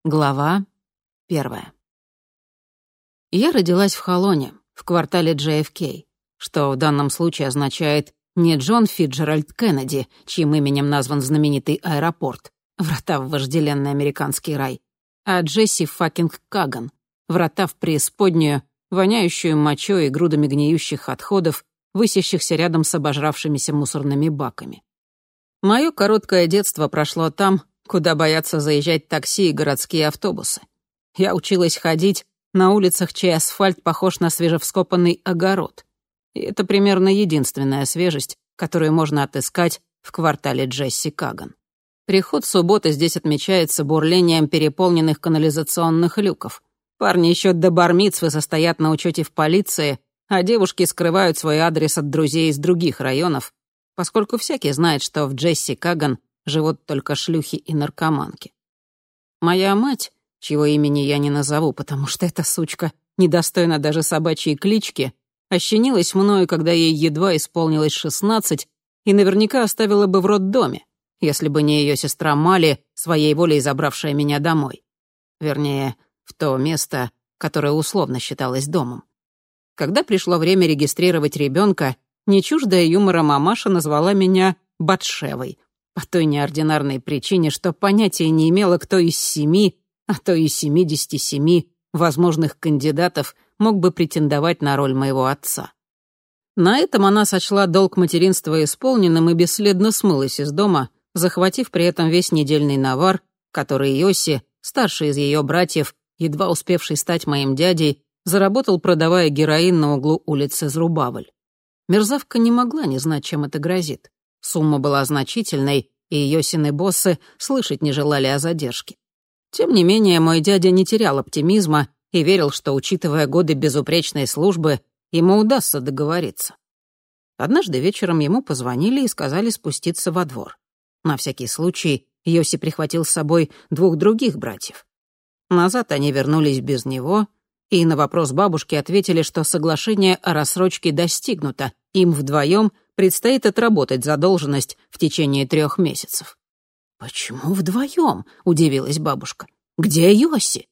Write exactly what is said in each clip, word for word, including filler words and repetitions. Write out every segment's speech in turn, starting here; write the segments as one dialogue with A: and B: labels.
A: Глава первая. Я родилась в Холоне, в квартале Джей Эф Кей, что в данном случае означает не Джон Фитджеральд Кеннеди, чьим именем назван знаменитый аэропорт, врата в вожделенный американский рай, а Джесси факинг Каган, врата в преисподнюю, воняющую мочой и грудами гниющих отходов, высящихся рядом с обожравшимися мусорными баками. Мое короткое детство прошло там, куда боятся заезжать такси и городские автобусы. Я училась ходить на улицах, чей асфальт похож на свежевскопанный огород. И это примерно единственная свежесть, которую можно отыскать в квартале Джесси Каган. Приход субботы здесь отмечается бурлением переполненных канализационных люков. Парни еще до бар-мицвы состоят на учете в полиции, а девушки скрывают свой адрес от друзей из других районов, поскольку всякий знает, что в Джесси Каган живут только шлюхи и наркоманки. Моя мать, чьего имени я не назову, потому что эта сучка недостойна даже собачьей клички, ощенилась мною, когда ей едва исполнилось шестнадцать, и наверняка оставила бы в роддоме, если бы не ее сестра Мали, своей волей забравшая меня домой. Вернее, в то место, которое условно считалось домом. Когда пришло время регистрировать ребенка, не чуждая юмора мамаша назвала меня Батшевой, по той неординарной причине, что понятия не имела, кто из семи, а то и семидесяти семи возможных кандидатов мог бы претендовать на роль моего отца. На этом она сочла долг материнства исполненным и бесследно смылась из дома, захватив при этом весь недельный навар, который Йоси, старший из ее братьев, едва успевший стать моим дядей, заработал, продавая героин на углу улицы Зрубавль. Мерзавка не могла не знать, чем это грозит. Сумма была значительной, и Йосины боссы слышать не желали о задержке. Тем не менее, мой дядя не терял оптимизма и верил, что, учитывая годы безупречной службы, ему удастся договориться. Однажды вечером ему позвонили и сказали спуститься во двор. На всякий случай Йоси прихватил с собой двух других братьев. Назад они вернулись без него, и на вопрос бабушки ответили, что соглашение о рассрочке достигнуто, им вдвоем предстоит отработать задолженность в течение трех месяцев. «Почему вдвоем?» — удивилась бабушка. «Где Йоси?»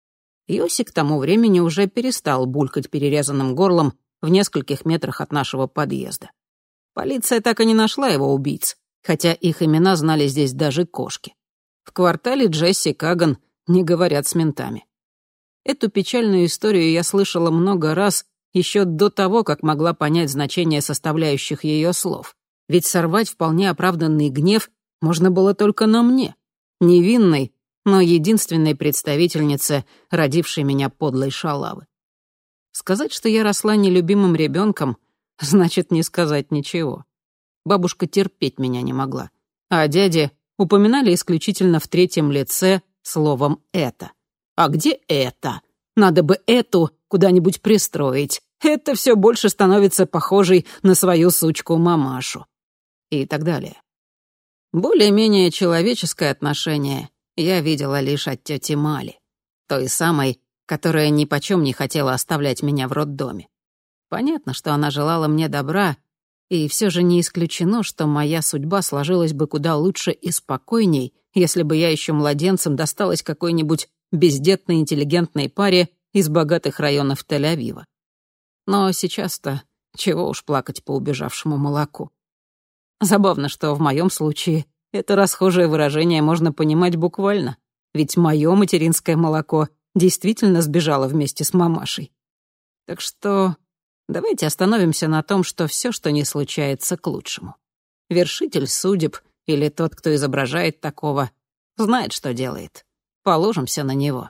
A: Йоси к тому времени уже перестал булькать перерезанным горлом в нескольких метрах от нашего подъезда. Полиция так и не нашла его убийц, хотя их имена знали здесь даже кошки. В квартале Джесси Каган не говорят с ментами. Эту печальную историю я слышала много раз еще до того, как могла понять значение составляющих ее слов. Ведь сорвать вполне оправданный гнев можно было только на мне, невинной, но единственной представительнице, родившей меня подлой шалавы. Сказать, что я росла нелюбимым ребенком, значит не сказать ничего. Бабушка терпеть меня не могла, а дяди упоминали исключительно в третьем лице словом «это». А где это? Надо бы эту куда-нибудь пристроить. Это все больше становится похожей на свою сучку-мамашу. И так далее. Более-менее человеческое отношение я видела лишь от тети Мали, той самой, которая нипочем не хотела оставлять меня в роддоме. Понятно, что она желала мне добра, и все же не исключено, что моя судьба сложилась бы куда лучше и спокойней, если бы я еще младенцем досталась какой-нибудь бездетной интеллигентной паре из богатых районов Тель-Авива. Но сейчас-то чего уж плакать по убежавшему молоку. Забавно, что в моем случае это расхожее выражение можно понимать буквально, ведь мое материнское молоко действительно сбежало вместе с мамашей. Так что давайте остановимся на том, что все, что не случается, к лучшему. Вершитель судеб или тот, кто изображает такого, знает, что делает. Положимся на него.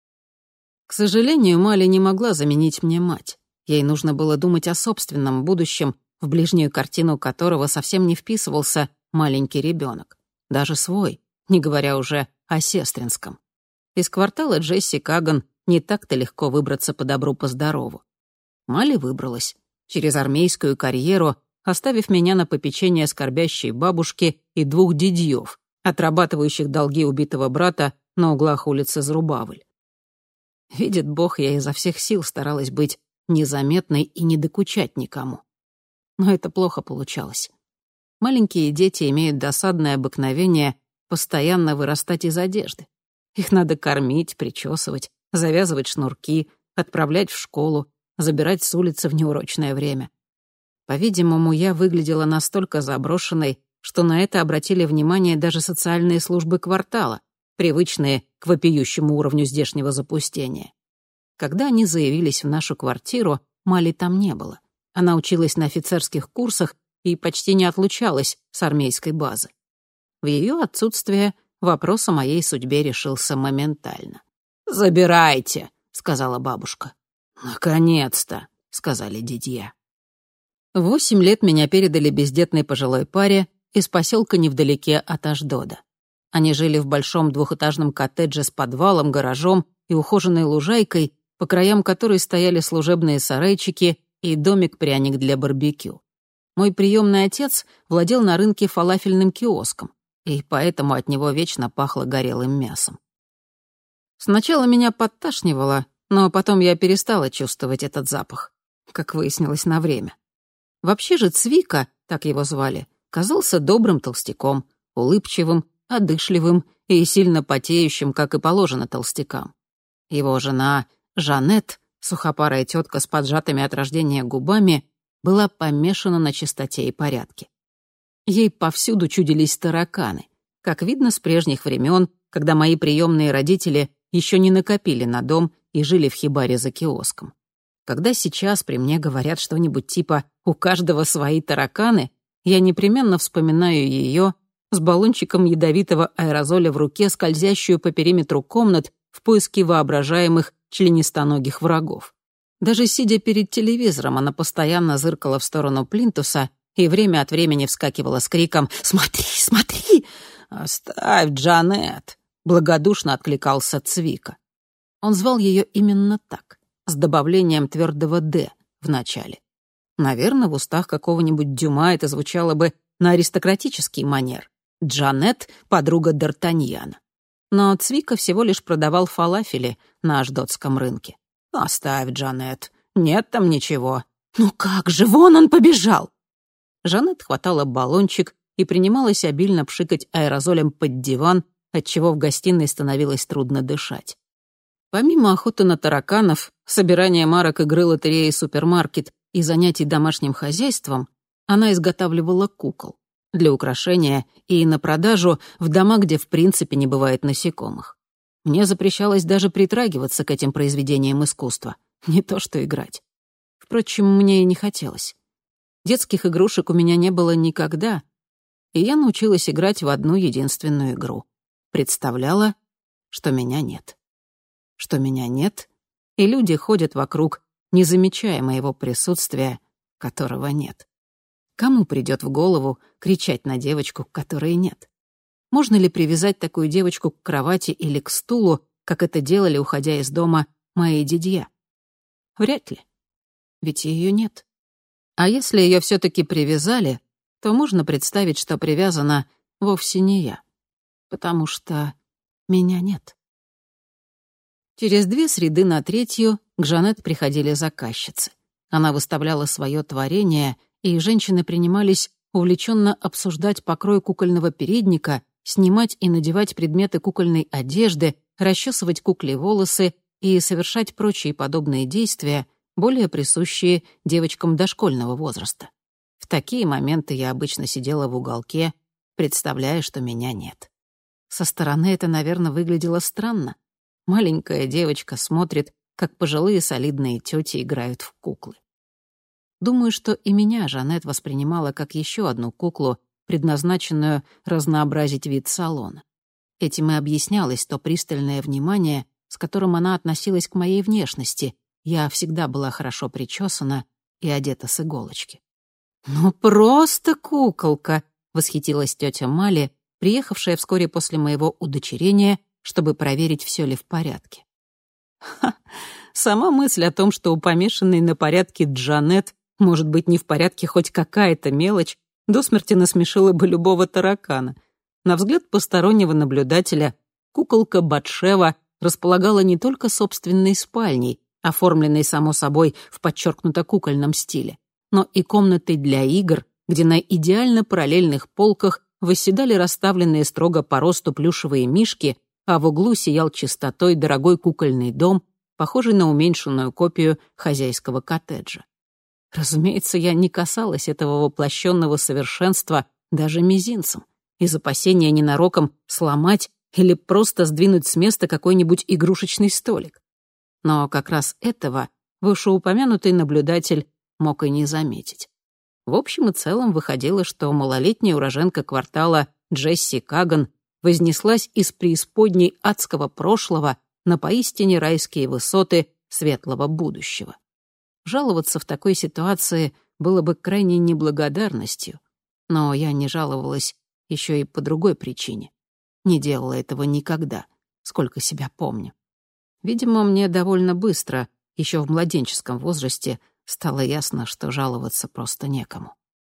A: К сожалению, Мали не могла заменить мне мать. Ей нужно было думать о собственном будущем, в ближнюю картину которого совсем не вписывался маленький ребенок, даже свой, не говоря уже о сестринском. Из квартала Джесси Каган не так-то легко выбраться по добру, по здорову. Мали выбралась через армейскую карьеру, оставив меня на попечение скорбящей бабушки и двух дядьёв, отрабатывающих долги убитого брата на углах улицы Зрубавль. Видит Бог, я изо всех сил старалась быть незаметной и не докучать никому. Но это плохо получалось. Маленькие дети имеют досадное обыкновение постоянно вырастать из одежды. Их надо кормить, причесывать, завязывать шнурки, отправлять в школу, забирать с улицы в неурочное время. По-видимому, я выглядела настолько заброшенной, что на это обратили внимание даже социальные службы квартала, привычные к вопиющему уровню здешнего запустения. Когда они заявились в нашу квартиру, Мали там не было. Она училась на офицерских курсах и почти не отлучалась с армейской базы. В ее отсутствие вопрос о моей судьбе решился моментально. «Забирайте», — сказала бабушка. «Наконец-то», — сказали дядья. В восемь лет меня передали бездетной пожилой паре из поселка невдалеке от Ашдода. Они жили в большом двухэтажном коттедже с подвалом, гаражом и ухоженной лужайкой, по краям которой стояли служебные сарайчики и домик-пряник для барбекю. Мой приемный отец владел на рынке фалафельным киоском, и поэтому от него вечно пахло горелым мясом. Сначала меня подташнивало, но потом я перестала чувствовать этот запах, как выяснилось на время. Вообще же Цвика, так его звали, казался добрым толстяком, улыбчивым, одышливым и сильно потеющим, как и положено толстякам. Его жена Жанет, сухопарая тетка с поджатыми от рождения губами, была помешана на чистоте и порядке. Ей повсюду чудились тараканы, как видно с прежних времен, когда мои приемные родители еще не накопили на дом и жили в хибаре за киоском. Когда сейчас при мне говорят что-нибудь типа «у каждого свои тараканы», я непременно вспоминаю ее с баллончиком ядовитого аэрозоля в руке, скользящую по периметру комнат в поиске воображаемых членистоногих врагов. Даже сидя перед телевизором, она постоянно зыркала в сторону плинтуса и время от времени вскакивала с криком «Смотри, смотри!» «Оставь, Джанет!» — благодушно откликался Цвика. Он звал ее именно так, с добавлением твердого «д» в начале. Наверное, в устах какого-нибудь Дюма это звучало бы на аристократический манер. Джанет — подруга Д'Артаньяна. Но Цвика всего лишь продавал фалафели на Ашдодском рынке. «Оставь, Джанет, нет там ничего». «Ну как же, вон он побежал!» Жанет хватала баллончик и принималась обильно пшикать аэрозолем под диван, отчего в гостиной становилось трудно дышать. Помимо охоты на тараканов, собирания марок игры лотереи «Супермаркет» и занятий домашним хозяйством, она изготавливала кукол для украшения и на продажу в дома, где в принципе не бывает насекомых. Мне запрещалось даже притрагиваться к этим произведениям искусства, не то что играть. Впрочем, мне и не хотелось. Детских игрушек у меня не было никогда, и я научилась играть в одну единственную игру. Представляла, что меня нет. Что меня нет, и люди ходят вокруг, не замечая моего присутствия, которого нет. Кому придет в голову кричать на девочку, которой нет? Можно ли привязать такую девочку к кровати или к стулу, как это делали, уходя из дома, мои дядья? Вряд ли. Ведь ее нет. А если ее все-таки привязали, то можно представить, что привязана вовсе не я, потому что меня нет. Через две среды на третью к Жанет приходили заказчицы. Она выставляла свое творение, и женщины принимались увлеченно обсуждать покрой кукольного передника, снимать и надевать предметы кукольной одежды, расчесывать кукле волосы и совершать прочие подобные действия, более присущие девочкам дошкольного возраста. В такие моменты я обычно сидела в уголке, представляя, что меня нет. Со стороны это, наверное, выглядело странно. Маленькая девочка смотрит, как пожилые солидные тети играют в куклы. Думаю, что и меня Жанет воспринимала как еще одну куклу, предназначенную разнообразить вид салона. Этим и объяснялось то пристальное внимание, с которым она относилась к моей внешности. Я всегда была хорошо причесана и одета с иголочки. «Ну просто куколка!» — восхитилась тетя Мали, приехавшая вскоре после моего удочерения, чтобы проверить, все ли в порядке. Ха, сама мысль о том, что у помешанной на порядке Джанет может быть не в порядке хоть какая-то мелочь, до смерти насмешила бы любого таракана. На взгляд постороннего наблюдателя, куколка Батшева располагала не только собственной спальней, оформленной, само собой, в подчеркнуто кукольном стиле, но и комнатой для игр, где на идеально параллельных полках восседали расставленные строго по росту плюшевые мишки, а в углу сиял чистотой дорогой кукольный дом, похожий на уменьшенную копию хозяйского коттеджа. Разумеется, я не касалась этого воплощенного совершенства даже мизинцем, из опасения ненароком сломать или просто сдвинуть с места какой-нибудь игрушечный столик. Но как раз этого вышеупомянутый наблюдатель мог и не заметить. В общем и целом выходило, что малолетняя уроженка квартала Джесси Каган вознеслась из преисподней адского прошлого на поистине райские высоты светлого будущего. Жаловаться в такой ситуации было бы крайней неблагодарностью, но я не жаловалась еще и по другой причине. Не делала этого никогда, сколько себя помню. Видимо, мне довольно быстро, еще в младенческом возрасте, стало ясно, что жаловаться просто некому.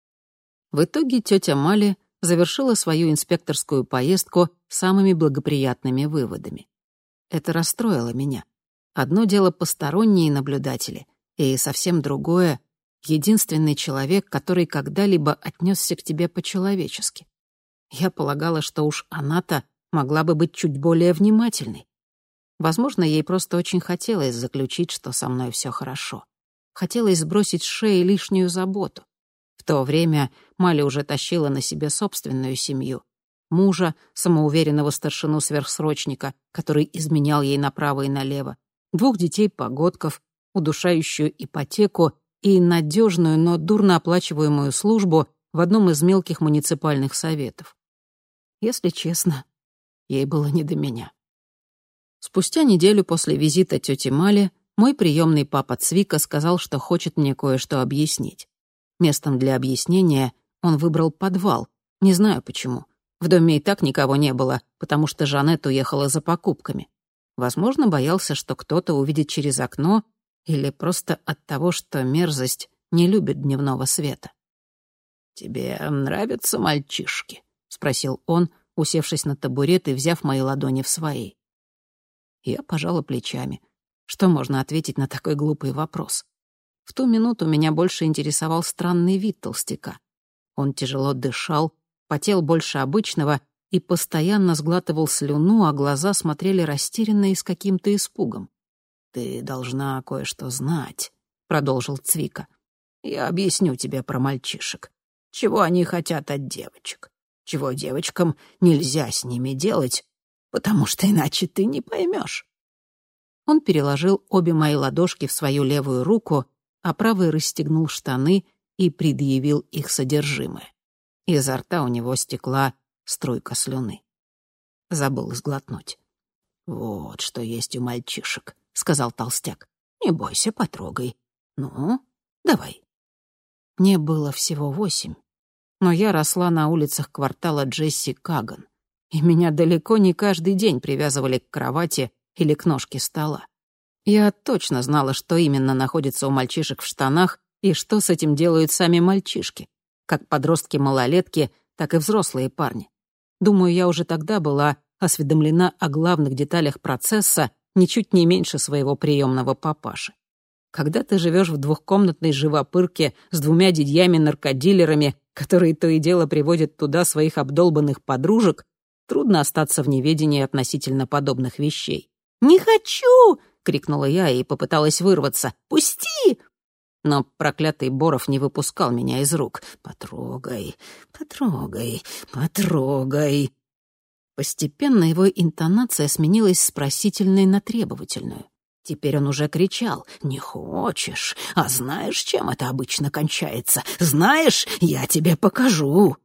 A: В итоге тетя Мали завершила свою инспекторскую поездку самыми благоприятными выводами. Это расстроило меня. Одно дело посторонние наблюдатели, и совсем другое — единственный человек, который когда-либо отнесся к тебе по-человечески. Я полагала, что уж она-то могла бы быть чуть более внимательной. Возможно, ей просто очень хотелось заключить, что со мной все хорошо. Хотелось сбросить с шеи лишнюю заботу. В то время Мали уже тащила на себе собственную семью. Мужа, самоуверенного старшину-сверхсрочника, который изменял ей направо и налево, двух детей-погодков, удушающую ипотеку и надежную, но дурно оплачиваемую службу в одном из мелких муниципальных советов. Если честно, ей было не до меня. Спустя неделю после визита тети Мали мой приемный папа Цвика сказал, что хочет мне кое-что объяснить. Местом для объяснения он выбрал подвал. Не знаю почему. В доме и так никого не было, потому что Жанет уехала за покупками. Возможно, боялся, что кто-то увидит через окно, или просто от того, что мерзость не любит дневного света. «Тебе нравятся мальчишки?» — спросил он, усевшись на табурет и взяв мои ладони в свои. Я пожала плечами. Что можно ответить на такой глупый вопрос? В ту минуту меня больше интересовал странный вид толстяка. Он тяжело дышал, потел больше обычного и постоянно сглатывал слюну, а глаза смотрели растерянно и с каким-то испугом. «Ты должна кое-что знать», — продолжил Цвика. «Я объясню тебе про мальчишек. Чего они хотят от девочек. Чего девочкам нельзя с ними делать, потому что иначе ты не поймешь». Он переложил обе мои ладошки в свою левую руку, а правой расстегнул штаны и предъявил их содержимое. Изо рта у него стекла струйка слюны. Забыл сглотнуть. «Вот что есть у мальчишек», — сказал толстяк. «Не бойся, потрогай. Ну, давай». Мне было всего восемь, но я росла на улицах квартала Джесси Каган, и меня далеко не каждый день привязывали к кровати или к ножке стола. Я точно знала, что именно находится у мальчишек в штанах и что с этим делают сами мальчишки, как подростки-малолетки, так и взрослые парни. Думаю, я уже тогда была осведомлена о главных деталях процесса ничуть не меньше своего приемного папаши. Когда ты живешь в двухкомнатной живопырке с двумя дядьями-наркодилерами, которые то и дело приводят туда своих обдолбанных подружек, трудно остаться в неведении относительно подобных вещей. «Не хочу!» — крикнула я и попыталась вырваться. «Пусти!» Но проклятый Боров не выпускал меня из рук. «Потрогай, потрогай, потрогай». Постепенно его интонация сменилась с просительной на требовательную. Теперь он уже кричал: «Не хочешь? А знаешь, чем это обычно кончается? Знаешь, я тебе покажу!»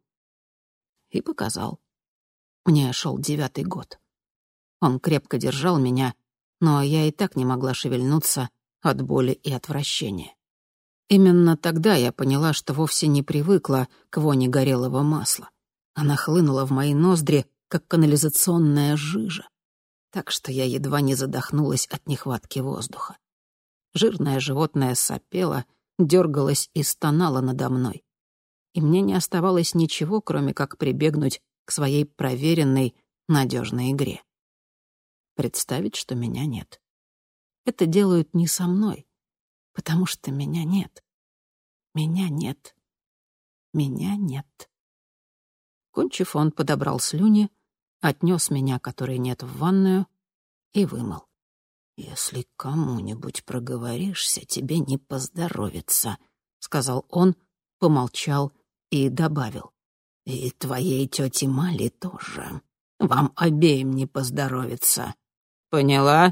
A: И показал. Мне шел девятый год. Он крепко держал меня, но я и так не могла шевельнуться от боли и отвращения. Именно тогда я поняла, что вовсе не привыкла к воне горелого масла. Она хлынула в мои ноздри, как канализационная жижа, так что я едва не задохнулась от нехватки воздуха. Жирное животное сопело, дергалось и стонало надо мной. И мне не оставалось ничего, кроме как прибегнуть к своей проверенной, надежной игре. Представить, что меня нет. Это делают не со мной, потому что меня нет. Меня нет. Меня нет. Кончив, он подобрал слюни, отнес меня, которой нет, в ванную и вымыл.
B: «Если кому-нибудь проговоришься, тебе не поздоровится»,
A: — сказал он, помолчал и добавил.
B: «И твоей тете Мали тоже. Вам обеим не поздоровится. Поняла?»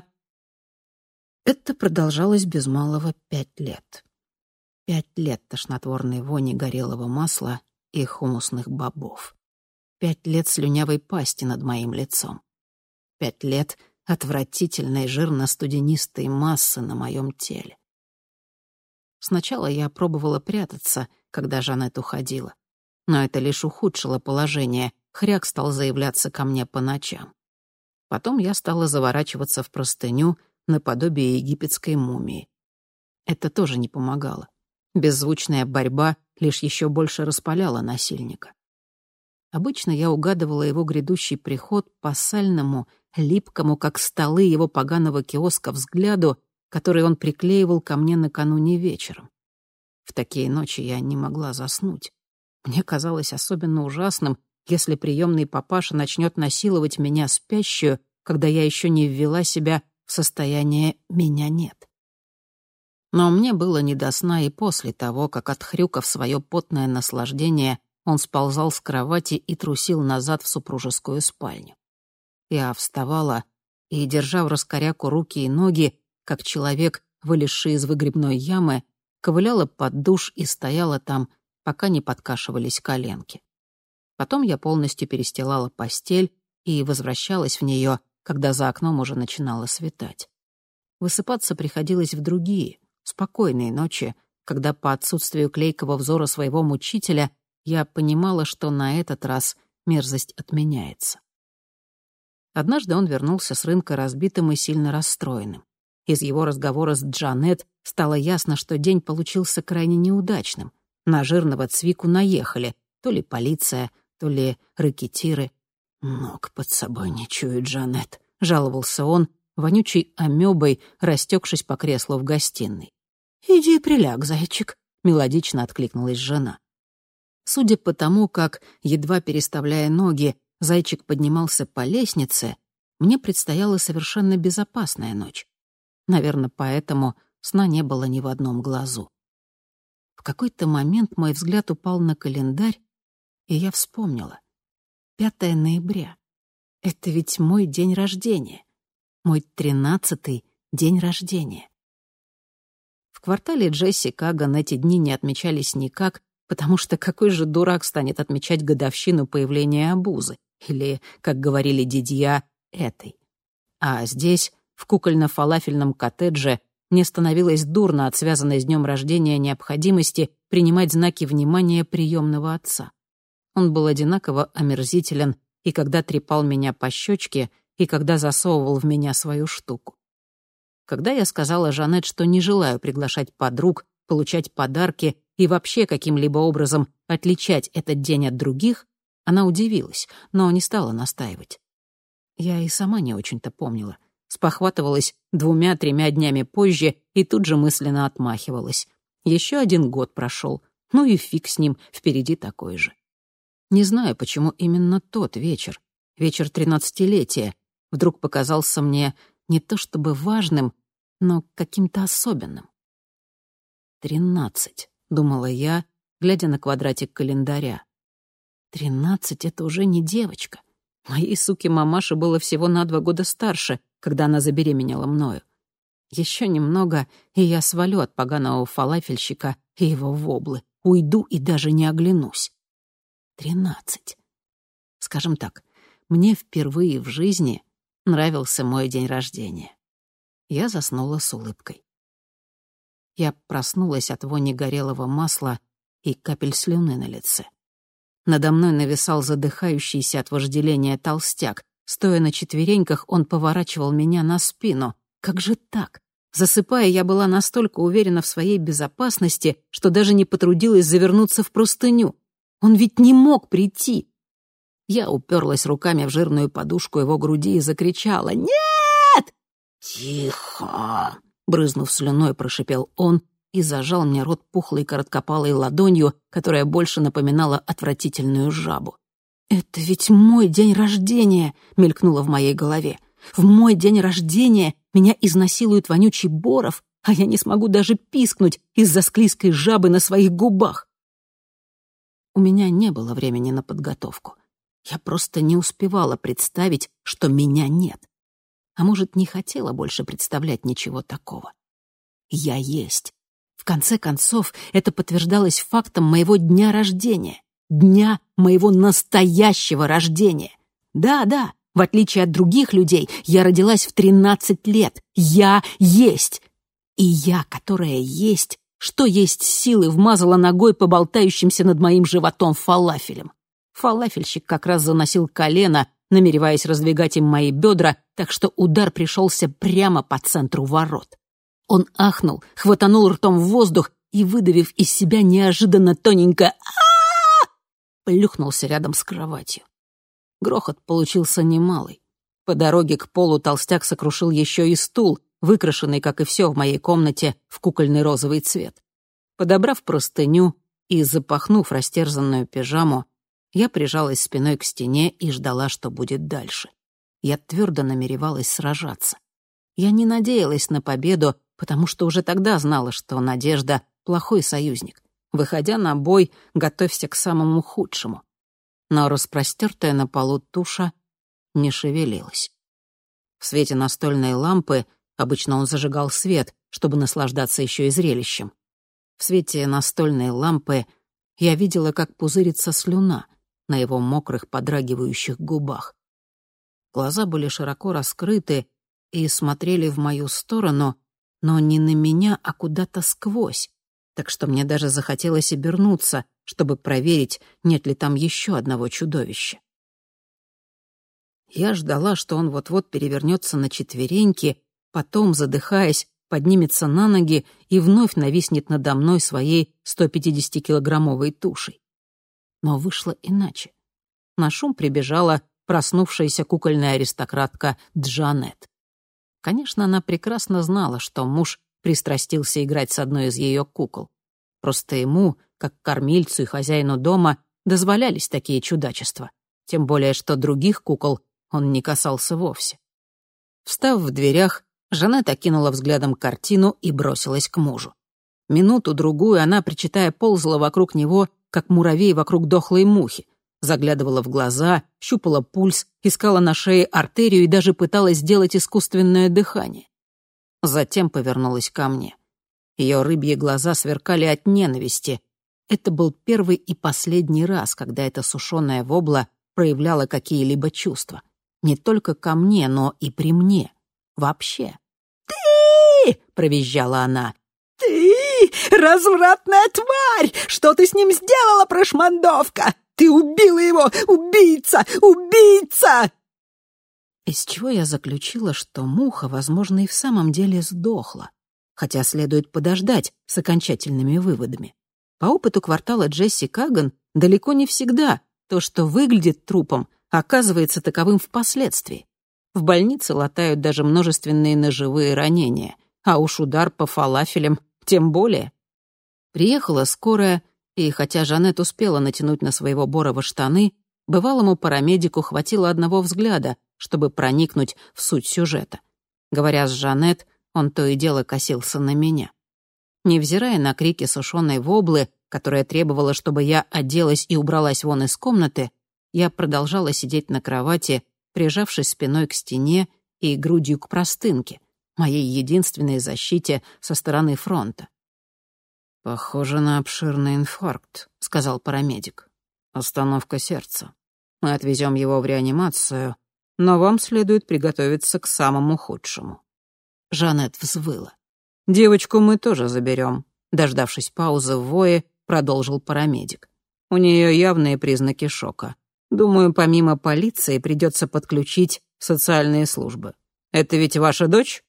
A: Это продолжалось без малого пять лет. Пять лет тошнотворной вони горелого масла и хумусных бобов. Пять лет слюнявой пасти над моим лицом. Пять лет отвратительной жирно-студенистой массы на моем теле. Сначала я пробовала прятаться, когда Жанет уходила. Но это лишь ухудшило положение. Хряк стал заявляться ко мне по ночам. Потом я стала заворачиваться в простыню наподобие египетской мумии. Это тоже не помогало. Беззвучная борьба лишь еще больше распаляла насильника. Обычно я угадывала его грядущий приход по сальному, липкому, как столы его поганого киоска, взгляду, который он приклеивал ко мне накануне вечером. В такие ночи я не могла заснуть. Мне казалось особенно ужасным, если приемный папаша начнет насиловать меня спящую, когда я еще не ввела себя в состояние «меня нет». Но мне было не до сна и после того, как, отхрюкав свое потное наслаждение, он сползал с кровати и трусил назад в супружескую спальню. Я вставала и, держа в раскоряку руки и ноги, как человек, вылезший из выгребной ямы, ковыляла под душ и стояла там, пока не подкашивались коленки. Потом я полностью перестилала постель и возвращалась в нее, когда за окном уже начинало светать. Высыпаться приходилось в другие, спокойные ночи, когда по отсутствию клейкого взора своего мучителя я понимала, что на этот раз мерзость отменяется. Однажды он вернулся с рынка разбитым и сильно расстроенным. Из его разговора с Джанет стало ясно, что день получился крайне неудачным. На жирного Цвику наехали, то ли полиция, то ли рэкетиры.
B: «Ног под собой не чует Джанет»,
A: — жаловался он, вонючей амебой, растекшись по креслу в гостиной.
B: «Иди приляг, зайчик»,
A: — мелодично откликнулась жена. Судя по тому, как, едва переставляя ноги, зайчик поднимался по лестнице, мне предстояла совершенно безопасная ночь. Наверное, поэтому сна не было ни в одном глазу. В какой-то момент мой взгляд упал на календарь, и я вспомнила. пятое ноября. Это ведь мой день рождения. Мой тринадцатый день рождения. В квартале Джесси Каган эти дни не отмечались никак, потому что какой же дурак станет отмечать годовщину появления обузы, или, как говорили дядья, этой. А здесь, в кукольно-фалафельном коттедже, мне становилось дурно от связанной с днем рождения необходимости принимать знаки внимания приемного отца. Он был одинаково омерзителен и когда трепал меня по щечке, и когда засовывал в меня свою штуку. Когда я сказала Жанет, что не желаю приглашать подруг, получать подарки и вообще каким-либо образом отличать этот день от других, она удивилась, но не стала настаивать. Я и сама не очень-то помнила. Спохватывалась двумя-тремя днями позже и тут же мысленно отмахивалась. Еще один год прошел, ну и фиг с ним, впереди такой же. Не знаю, почему именно тот вечер, вечер тринадцатилетия, вдруг показался мне не то чтобы важным, но каким-то особенным. «Тринадцать», — думала я, глядя на квадратик календаря. «Тринадцать — это уже не девочка. Моей суке-мамаше было всего на два года старше, когда она забеременела мною. Еще немного, и я свалю от поганого фалафельщика и его воблы, уйду и даже не оглянусь. Тринадцать. Скажем так, мне впервые в жизни нравился мой день рождения. Я заснула с улыбкой. Я проснулась от вони горелого масла и капель слюны на лице. Надо мной нависал задыхающийся от вожделения толстяк. Стоя на четвереньках, он поворачивал меня на спину. Как же так? Засыпая, я была настолько уверена в своей безопасности, что даже не потрудилась завернуться в простыню. Он ведь не мог прийти. Я уперлась руками в жирную подушку его груди и закричала: «Нет!»
B: «Тихо!»
A: — брызнув слюной, прошипел он и зажал мне рот пухлой короткопалой ладонью, которая больше напоминала отвратительную жабу. «Это ведь мой день рождения», — мелькнуло в моей голове. «В мой день рождения меня изнасилует вонючий Боров, а я не смогу даже пискнуть из-за склизкой жабы на своих губах». У меня не было времени на подготовку. Я просто не успевала представить, что меня нет. А может, не хотела больше представлять ничего такого. Я есть. В конце концов, это подтверждалось фактом моего дня рождения. Дня моего настоящего рождения. Да-да, в отличие от других людей, я родилась в тринадцать лет. Я есть. И я, которая есть, что есть силы, вмазала ногой по болтающимся над моим животом фалафелем. Фалафельщик как раз заносил колено, намереваясь раздвигать им мои бедра, так что удар пришелся прямо по центру ворот. Он ахнул, хватанул ртом в воздух и, выдавив из себя неожиданно тоненькое «А-а-а!», плюхнулся рядом с кроватью. Грохот получился немалый. По дороге к полу толстяк сокрушил еще и стул, выкрашенный, как и все в моей комнате, в кукольный розовый цвет. Подобрав простыню и запахнув растерзанную пижаму, я прижалась спиной к стене и ждала, что будет дальше. Я твердо намеревалась сражаться. Я не надеялась на победу, потому что уже тогда знала, что надежда — плохой союзник. Выходя на бой, готовься к самому худшему. Но распростертая на полу туша не шевелилась. В свете настольной лампы, обычно он зажигал свет, чтобы наслаждаться еще и зрелищем, в свете настольной лампы я видела, как пузырится слюна на его мокрых подрагивающих губах. Глаза были широко раскрыты и смотрели в мою сторону, но не на меня, а куда-то сквозь, так что мне даже захотелось обернуться, чтобы проверить, нет ли там еще одного чудовища. Я ждала, что он вот-вот перевернется на четвереньки, потом, задыхаясь, поднимется на ноги и вновь нависнет надо мной своей стопятидесятикилограммовой тушей. Но вышло иначе. На шум прибежала проснувшаяся кукольная аристократка Джанет. Конечно, она прекрасно знала, что муж пристрастился играть с одной из ее кукол. Просто ему, как кормильцу и хозяину дома, дозволялись такие чудачества, тем более что других кукол он не касался вовсе. Встав в дверях, Жанет окинула взглядом картину и бросилась к мужу. Минуту-другую она, причитая, ползала вокруг него, как муравей вокруг дохлой мухи, заглядывала в глаза, щупала пульс, искала на шее артерию и даже пыталась сделать искусственное дыхание. Затем повернулась ко мне. Ее рыбьи глаза сверкали от ненависти. Это был первый и последний раз, когда эта сушеная вобла проявляла какие-либо чувства. Не только ко мне, но и при мне. Вообще.
B: «Ты!» — провизжала она. «Ты! Развратная тварь! Что ты с ним сделала, прошмандовка? Ты убила его! Убийца! Убийца!»
A: Из чего я заключила, что муха, возможно, и в самом деле сдохла. Хотя следует подождать с окончательными выводами. По опыту квартала Джесси Каган далеко не всегда то, что выглядит трупом, оказывается таковым впоследствии. В больнице латают даже множественные ножевые ранения, а уж удар по фалафелям тем более. Приехала скорая, и хотя Жанет успела натянуть на своего Борова штаны, бывалому парамедику хватило одного взгляда, чтобы проникнуть в суть сюжета. Говоря с Жанет, он то и дело косился на меня. Невзирая на крики сушеной воблы, которая требовала, чтобы я оделась и убралась вон из комнаты, я продолжала сидеть на кровати, прижавшись спиной к стене и грудью к простынке, моей единственной защите со стороны фронта. «Похоже на обширный инфаркт», — сказал парамедик. «Остановка сердца. Мы отвезем его в реанимацию, но вам следует приготовиться к самому худшему». Жанет взвыла. «Девочку мы тоже заберем», — дождавшись паузы в вое, продолжил парамедик. «У нее явные признаки шока. Думаю, помимо полиции придется подключить социальные службы. Это ведь ваша дочь?»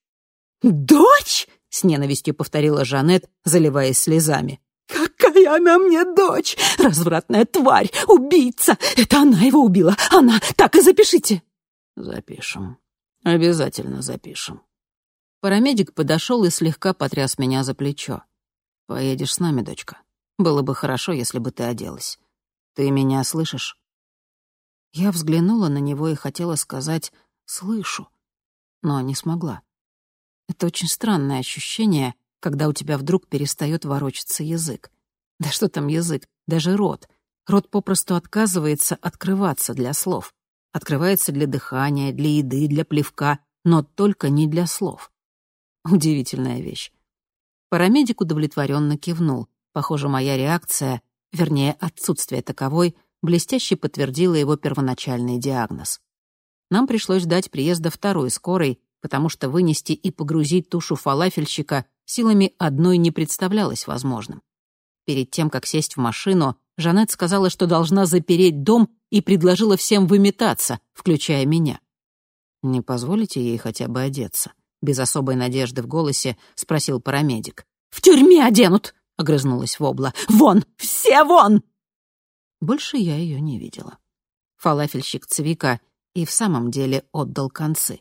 B: «Дочь?»
A: — с ненавистью повторила Жанет, заливаясь слезами.
B: «Какая она мне дочь! Развратная тварь! Убийца! Это она его убила! Она! Так и запишите!»
A: «Запишем. Обязательно запишем». Парамедик подошел и слегка потряс меня за плечо. «Поедешь с нами, дочка. Было бы хорошо, если бы ты оделась. Ты меня слышишь?» Я взглянула на него и хотела сказать «слышу», но не смогла. Это очень странное ощущение, когда у тебя вдруг перестает ворочаться язык. Да что там язык, даже рот. Рот попросту отказывается открываться для слов. Открывается для дыхания, для еды, для плевка, но только не для слов. Удивительная вещь. Парамедик удовлетворенно кивнул. Похоже, моя реакция, вернее, отсутствие таковой, блестяще подтвердила его первоначальный диагноз. Нам пришлось ждать приезда второй скорой, потому что вынести и погрузить тушу фалафельщика силами одной не представлялось возможным. Перед тем, как сесть в машину, Жанет сказала, что должна запереть дом, и предложила всем выметаться, включая меня. «Не позволите ей хотя бы одеться?» — без особой надежды в голосе спросил парамедик. «В тюрьме оденут!» — огрызнулась Вобла. «Вон! Все вон!» Больше я ее не видела. Фалафельщик Цвика и в самом деле отдал концы.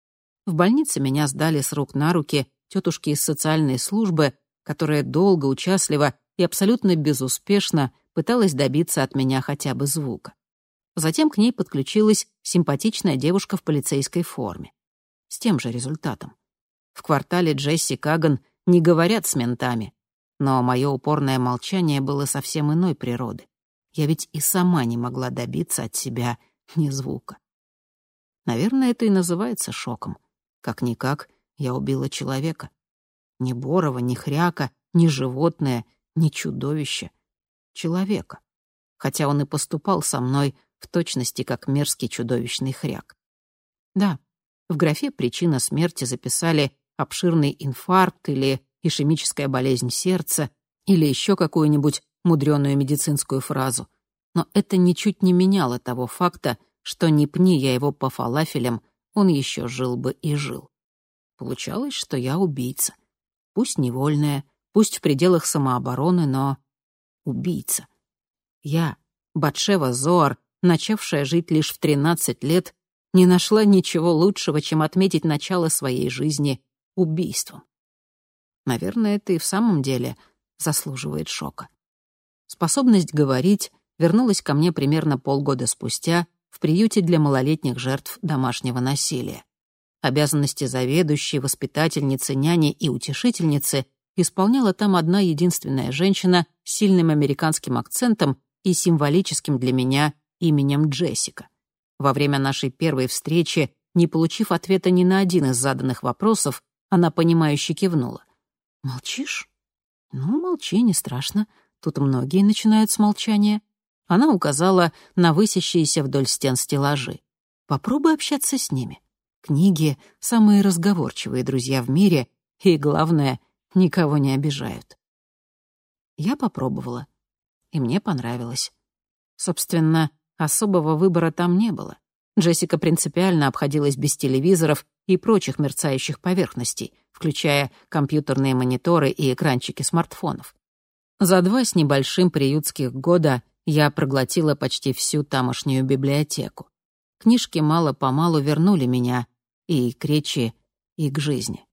A: В больнице меня сдали с рук на руки тетушки из социальной службы, которая долго, участливо и абсолютно безуспешно пыталась добиться от меня хотя бы звука. Затем к ней подключилась симпатичная девушка в полицейской форме. С тем же результатом. В квартале Джесси Каган не говорят с ментами, но мое упорное молчание было совсем иной природы. Я ведь и сама не могла добиться от себя ни звука. Наверное, это и называется шоком. Как-никак, я убила человека. Ни Борова, ни Хряка, ни животное, ни чудовище. Человека. Хотя он и поступал со мной в точности, как мерзкий чудовищный Хряк. Да, в графе «Причина смерти» записали обширный инфаркт или ишемическая болезнь сердца или еще какую-нибудь мудреную медицинскую фразу. Но это ничуть не меняло того факта, что не пни я его по фалафелям, он еще жил бы и жил. Получалось, что я убийца. Пусть невольная, пусть в пределах самообороны, но убийца. Я, Батшева Зоар, начавшая жить лишь в тринадцать лет, не нашла ничего лучшего, чем отметить начало своей жизни убийством. Наверное, это и в самом деле заслуживает шока. Способность говорить вернулась ко мне примерно полгода спустя в приюте для малолетних жертв домашнего насилия. Обязанности заведующей, воспитательницы, няни и утешительницы исполняла там одна единственная женщина с сильным американским акцентом и символическим для меня именем Джессика. Во время нашей первой встречи, не получив ответа ни на один из заданных вопросов, она понимающе кивнула. «Молчишь? Ну, молчи, не страшно. Тут многие начинают с молчания». Она указала на высящиеся вдоль стен стеллажи. «Попробуй общаться с ними. Книги — самые разговорчивые друзья в мире, и, главное, никого не обижают». Я попробовала, и мне понравилось. Собственно, особого выбора там не было. Джессика принципиально обходилась без телевизоров и прочих мерцающих поверхностей, включая компьютерные мониторы и экранчики смартфонов. За два с небольшим приютских года я проглотила почти всю тамошнюю библиотеку. Книжки мало-помалу вернули меня и к речи, и к жизни.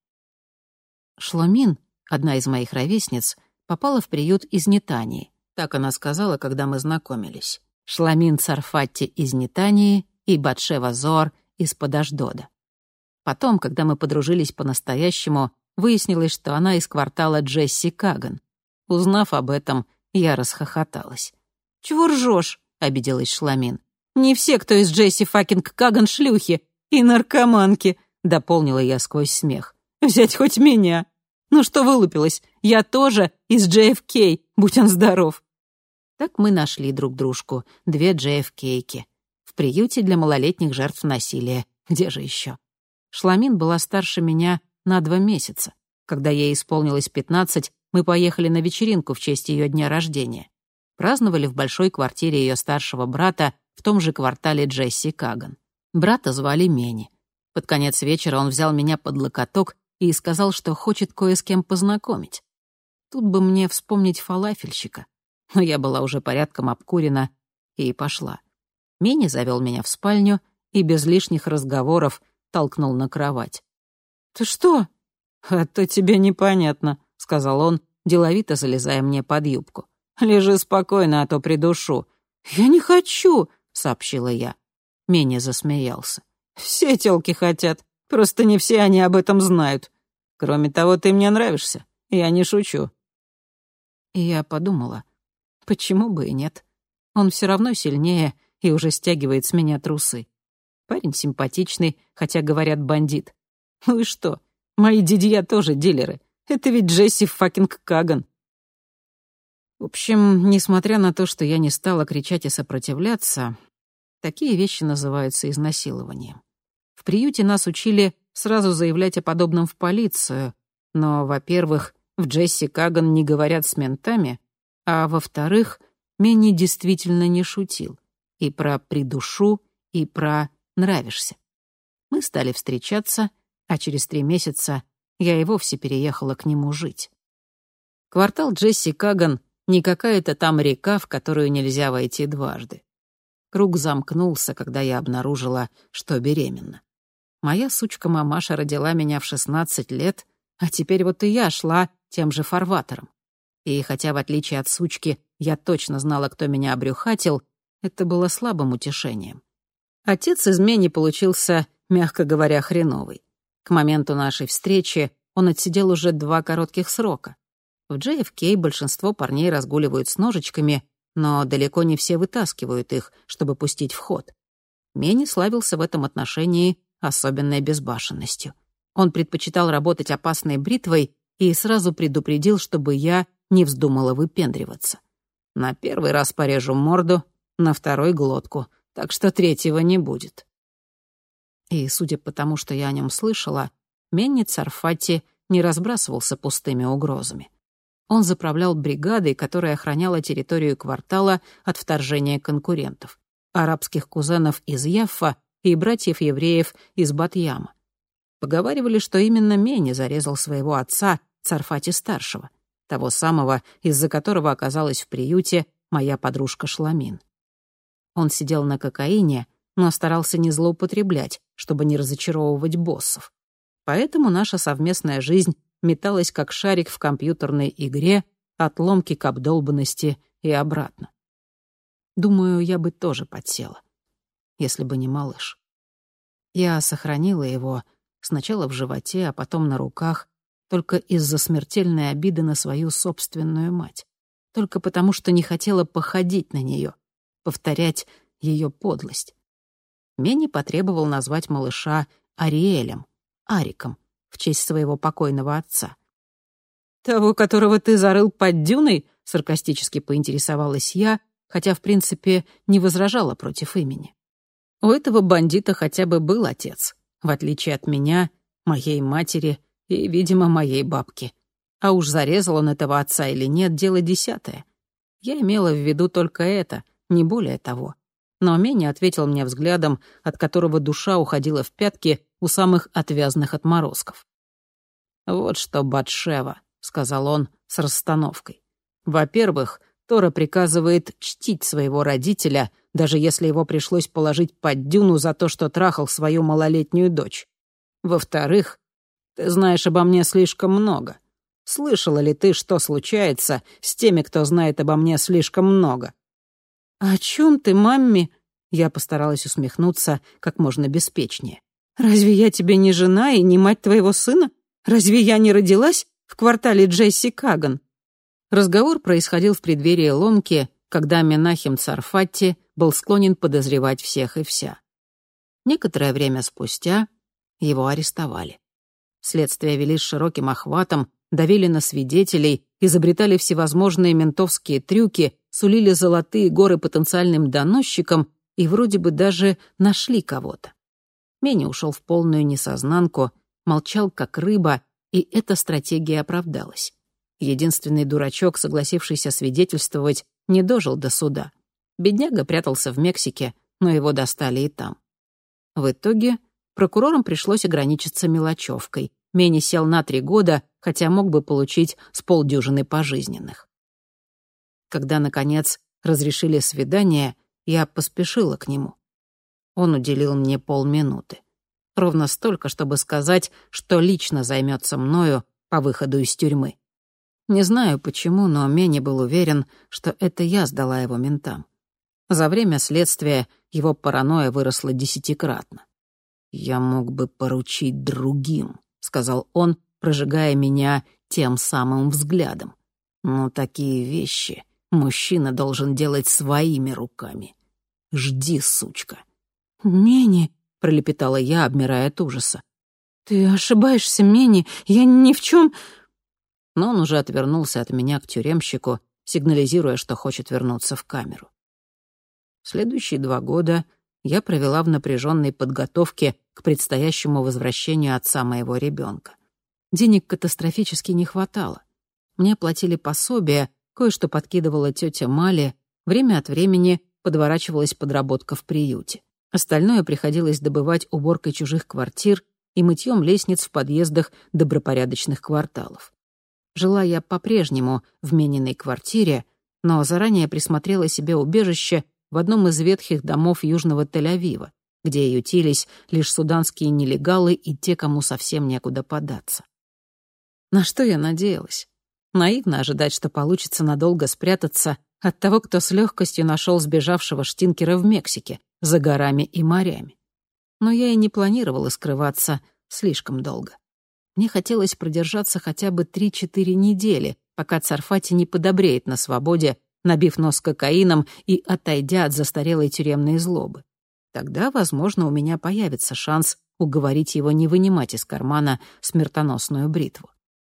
A: Шломин, одна из моих ровесниц, попала в приют из Нетании. Так она сказала, когда мы знакомились. Шломин Царфатти из Нетании и Батшева Зоар из-под Ашдода. Потом, когда мы подружились по-настоящему, выяснилось, что она из квартала Джесси Каган. Узнав об этом, я расхохоталась. «Чего ржёшь?» — обиделась Шломин. «Не все, кто из Джесси факинг Каган, шлюхи и наркоманки», — дополнила я сквозь смех. «Взять хоть меня. Ну что вылупилась? Я тоже из джей эф кей, будь он здоров». Так мы нашли друг дружку, две джей эф кей-ки. В приюте для малолетних жертв насилия. Где же еще? Шломин была старше меня на два месяца. Когда ей исполнилось пятнадцать, мы поехали на вечеринку в честь ее дня рождения. Праздновали в большой квартире ее старшего брата в том же квартале Джесси Каган. Брата звали Мени. Под конец вечера он взял меня под локоток и сказал, что хочет кое с кем познакомить. Тут бы мне вспомнить фалафельщика. Но я была уже порядком обкурена и пошла. Мени завел меня в спальню и без лишних разговоров толкнул на кровать. «Ты что?» «Это тебе непонятно», — сказал он, деловито залезая мне под юбку. «Лежи спокойно, а то придушу». «Я не хочу», — сообщила я. Менни засмеялся. «Все тёлки хотят, просто не все они об этом знают. Кроме того, ты мне нравишься, я не шучу». И я подумала, почему бы и нет. Он все равно сильнее и уже стягивает с меня трусы. Парень симпатичный, хотя, говорят, бандит. Ну и что? Мои дядья тоже дилеры. Это ведь Джесси факинг Каган. В общем, несмотря на то, что я не стала кричать и сопротивляться, такие вещи называются изнасилованием. В приюте нас учили сразу заявлять о подобном в полицию, но, во-первых, в Джесси Каган не говорят с ментами, а, во-вторых, Менни действительно не шутил. И про «придушу», и про «нравишься». Мы стали встречаться, а через три месяца я и вовсе переехала к нему жить. Квартал Джесси Каган — не какая-то там река, в которую нельзя войти дважды. Круг замкнулся, когда я обнаружила, что беременна. Моя сучка-мамаша родила меня в шестнадцать лет, а теперь вот и я шла тем же фарватером. И хотя, в отличие от сучки, я точно знала, кто меня обрюхатил, это было слабым утешением. Отец из Менни получился, мягко говоря, хреновый. К моменту нашей встречи он отсидел уже два коротких срока. В джей эф кей большинство парней разгуливают с ножичками, но далеко не все вытаскивают их, чтобы пустить в ход. Менни славился в этом отношении особенной безбашенностью. Он предпочитал работать опасной бритвой и сразу предупредил, чтобы я не вздумала выпендриваться. На первый раз порежу морду, на второй — глотку, так что третьего не будет. И, судя по тому, что я о нем слышала, Менни Царфатти не разбрасывался пустыми угрозами. Он заправлял бригадой, которая охраняла территорию квартала от вторжения конкурентов, арабских кузенов из Яффа и братьев-евреев из Бат-Яма. Поговаривали, что именно Менни зарезал своего отца, Царфатти-старшего, того самого, из-за которого оказалась в приюте моя подружка Шламин. Он сидел на кокаине, но старался не злоупотреблять, чтобы не разочаровывать боссов. Поэтому наша совместная жизнь металась как шарик в компьютерной игре от ломки к обдолбанности и обратно. Думаю, я бы тоже подсела, если бы не малыш. Я сохранила его сначала в животе, а потом на руках, только из-за смертельной обиды на свою собственную мать. Только потому, что не хотела походить на нее, повторять ее подлость. Менни потребовал назвать малыша Ариэлем, Ариком, в честь своего покойного отца. «Того, которого ты зарыл под дюной?» — саркастически поинтересовалась я, хотя, в принципе, не возражала против имени. У этого бандита хотя бы был отец, в отличие от меня, моей матери и, видимо, моей бабки. А уж зарезал он этого отца или нет, дело десятое. Я имела в виду только это, не более того. Но Менни ответил мне взглядом, от которого душа уходила в пятки у самых отвязных отморозков. «Вот что, Батшева», — сказал он с расстановкой. «Во-первых, Тора приказывает чтить своего родителя, даже если его пришлось положить под дюну за то, что трахал свою малолетнюю дочь. Во-вторых, ты знаешь обо мне слишком много. Слышала ли ты, что случается с теми, кто знает обо мне слишком много?» «О чем ты, мамми?» Я постаралась усмехнуться как можно беспечнее. «Разве я тебе не жена и не мать твоего сына? Разве я не родилась в квартале Джесси Каган?» Разговор происходил в преддверии ломки, когда Менахем Царфатти был склонен подозревать всех и вся. Некоторое время спустя его арестовали. Следствие вели с широким охватом, давили на свидетелей, изобретали всевозможные ментовские трюки, сулили золотые горы потенциальным доносчикам и вроде бы даже нашли кого-то. Менни ушел в полную несознанку, молчал как рыба, и эта стратегия оправдалась. Единственный дурачок, согласившийся свидетельствовать, не дожил до суда. Бедняга прятался в Мексике, но его достали и там. В итоге прокурорам пришлось ограничиться мелочевкой. Менни сел на три года, хотя мог бы получить с полдюжины пожизненных. Когда, наконец, разрешили свидание, я поспешила к нему. Он уделил мне полминуты. Ровно столько, чтобы сказать, что лично займется мною по выходу из тюрьмы. Не знаю почему, но Менни был уверен, что это я сдала его ментам. За время следствия его паранойя выросла десятикратно. «Я мог бы поручить другим», — сказал он, прожигая меня тем самым взглядом. «Но такие вещи мужчина должен делать своими руками. Жди, сучка».
B: «Мени», — пролепетала я, обмирая от ужаса. «Ты ошибаешься, Мени, я ни в чем...»
A: Но он уже отвернулся от меня к тюремщику, сигнализируя, что хочет вернуться в камеру. Следующие два года я провела в напряженной подготовке к предстоящему возвращению отца моего ребенка. Денег катастрофически не хватало. Мне платили пособия, кое-что подкидывала тетя Мали, время от времени подворачивалась подработка в приюте. Остальное приходилось добывать уборкой чужих квартир и мытьем лестниц в подъездах добропорядочных кварталов. Жила я по-прежнему в Мениной квартире, но заранее присмотрела себе убежище в одном из ветхих домов южного Тель-Авива, где ютились лишь суданские нелегалы и те, кому совсем некуда податься. На что я надеялась? Наивно ожидать, что получится надолго спрятаться от того, кто с легкостью нашел сбежавшего Штинкера в Мексике, за горами и морями. Но я и не планировала скрываться слишком долго. Мне хотелось продержаться хотя бы три-четыре недели, пока Царфати не подобреет на свободе, набив нос кокаином и отойдя от застарелой тюремной злобы. Тогда, возможно, у меня появится шанс уговорить его не вынимать из кармана смертоносную бритву.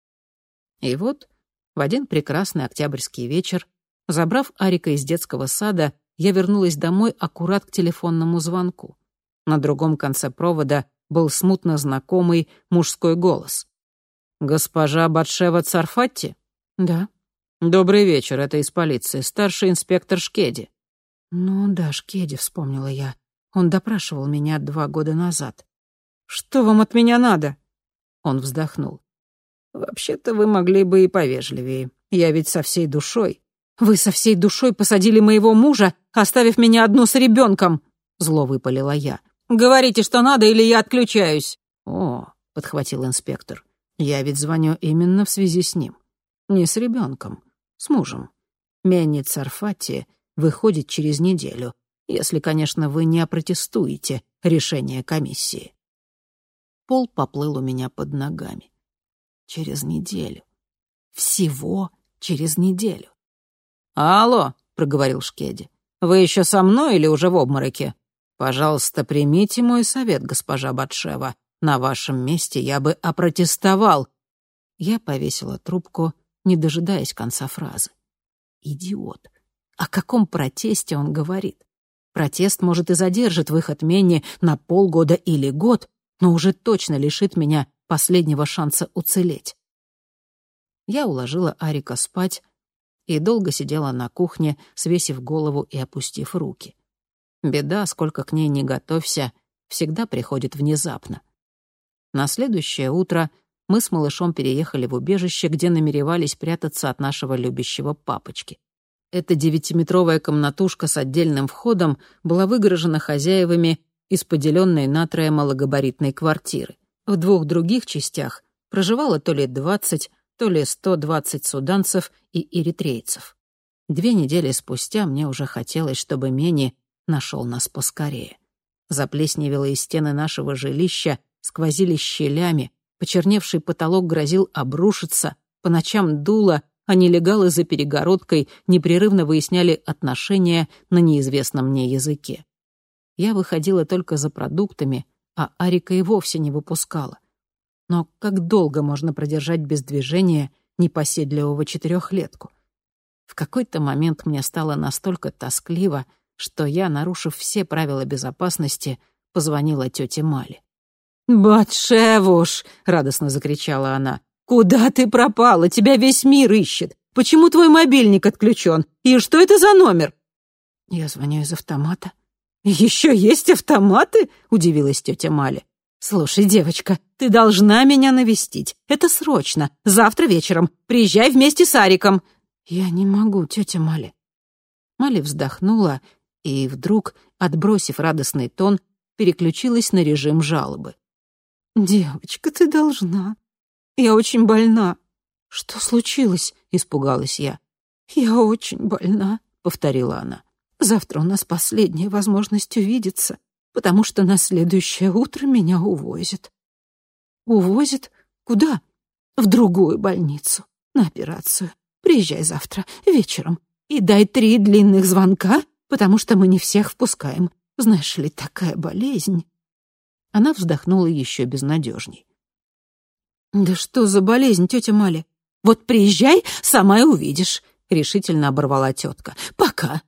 A: И вот в один прекрасный октябрьский вечер, забрав Арика из детского сада, я вернулась домой аккурат к телефонному звонку. На другом конце провода был смутно знакомый мужской голос. «Госпожа Батшева Царфати?»
B: «Да».
A: «Добрый вечер, это из полиции, старший инспектор Шкеди».
B: «Ну да, Шкеди», — вспомнила я. Он допрашивал меня два года назад. «Что вам от меня надо?»
A: Он вздохнул. «Вообще-то вы могли бы и повежливее. Я ведь со всей душой».
B: «Вы со всей душой посадили моего мужа, оставив меня одну с ребенком», — зло выпалила я. «Говорите, что надо, или я отключаюсь».
A: «О», — подхватил инспектор, — «я ведь звоню именно в связи с ним. Не с ребенком, с мужем. Менни Царфати выходит через неделю, если, конечно, вы не опротестуете решение комиссии». Пол поплыл у меня под ногами. Через неделю. Всего через неделю. «Алло», — проговорил Шкеди, — «вы еще со мной или уже в обмороке? Пожалуйста, примите мой совет, госпожа Батшева. На вашем месте я бы опротестовал». Я повесила трубку, не дожидаясь конца фразы. Идиот. О каком протесте он говорит? Протест, может, и задержит выход Менни на полгода или год, но уже точно лишит меня последнего шанса уцелеть. Я уложила Арика спать и долго сидела на кухне, свесив голову и опустив руки. Беда, сколько к ней ни готовься, всегда приходит внезапно. На следующее утро мы с малышом переехали в убежище, где намеревались прятаться от нашего любящего папочки. Эта девятиметровая комнатушка с отдельным входом была выгорожена хозяевами из поделенной на трое малогабаритной квартиры. В двух других частях проживало то ли двадцать, то ли сто двадцать суданцев и эритрейцев. Две недели спустя мне уже хотелось, чтобы Менни нашел нас поскорее. Заплесневелые стены нашего жилища сквозили щелями, почерневший потолок грозил обрушиться, по ночам дуло, а нелегалы за перегородкой непрерывно выясняли отношения на неизвестном мне языке. Я выходила только за продуктами, а Арика и вовсе не выпускала. Но как долго можно продержать без движения непоседливого четырехлетку? В какой-то момент мне стало настолько тоскливо, что я, нарушив все правила безопасности, позвонила тете Мали.
B: «Батшевуш!» — радостно закричала она. «Куда ты пропала? Тебя весь мир ищет. Почему твой мобильник отключен? И что это за номер?»
A: «Я звоню из автомата».
B: «Еще есть автоматы?» — удивилась тетя Мали. «Слушай, девочка, ты должна меня навестить. Это срочно. Завтра вечером. Приезжай вместе с Ариком».
A: «Я не могу, тетя Мали». Мали вздохнула и вдруг, отбросив радостный тон, переключилась на режим жалобы.
B: «Девочка, ты должна. Я очень больна».
A: «Что случилось?» — испугалась я.
B: «Я очень больна», —
A: повторила она.
B: Завтра у нас последняя возможность увидеться, потому что на следующее утро меня увозят». «Увозят? Куда?» «В другую больницу, на операцию. Приезжай завтра вечером и дай три длинных звонка, потому что мы не всех впускаем. Знаешь ли, такая болезнь». Она вздохнула еще безнадежней. «Да что за болезнь, тетя Маля? Вот приезжай, сама и увидишь», — решительно оборвала тетка. «Пока».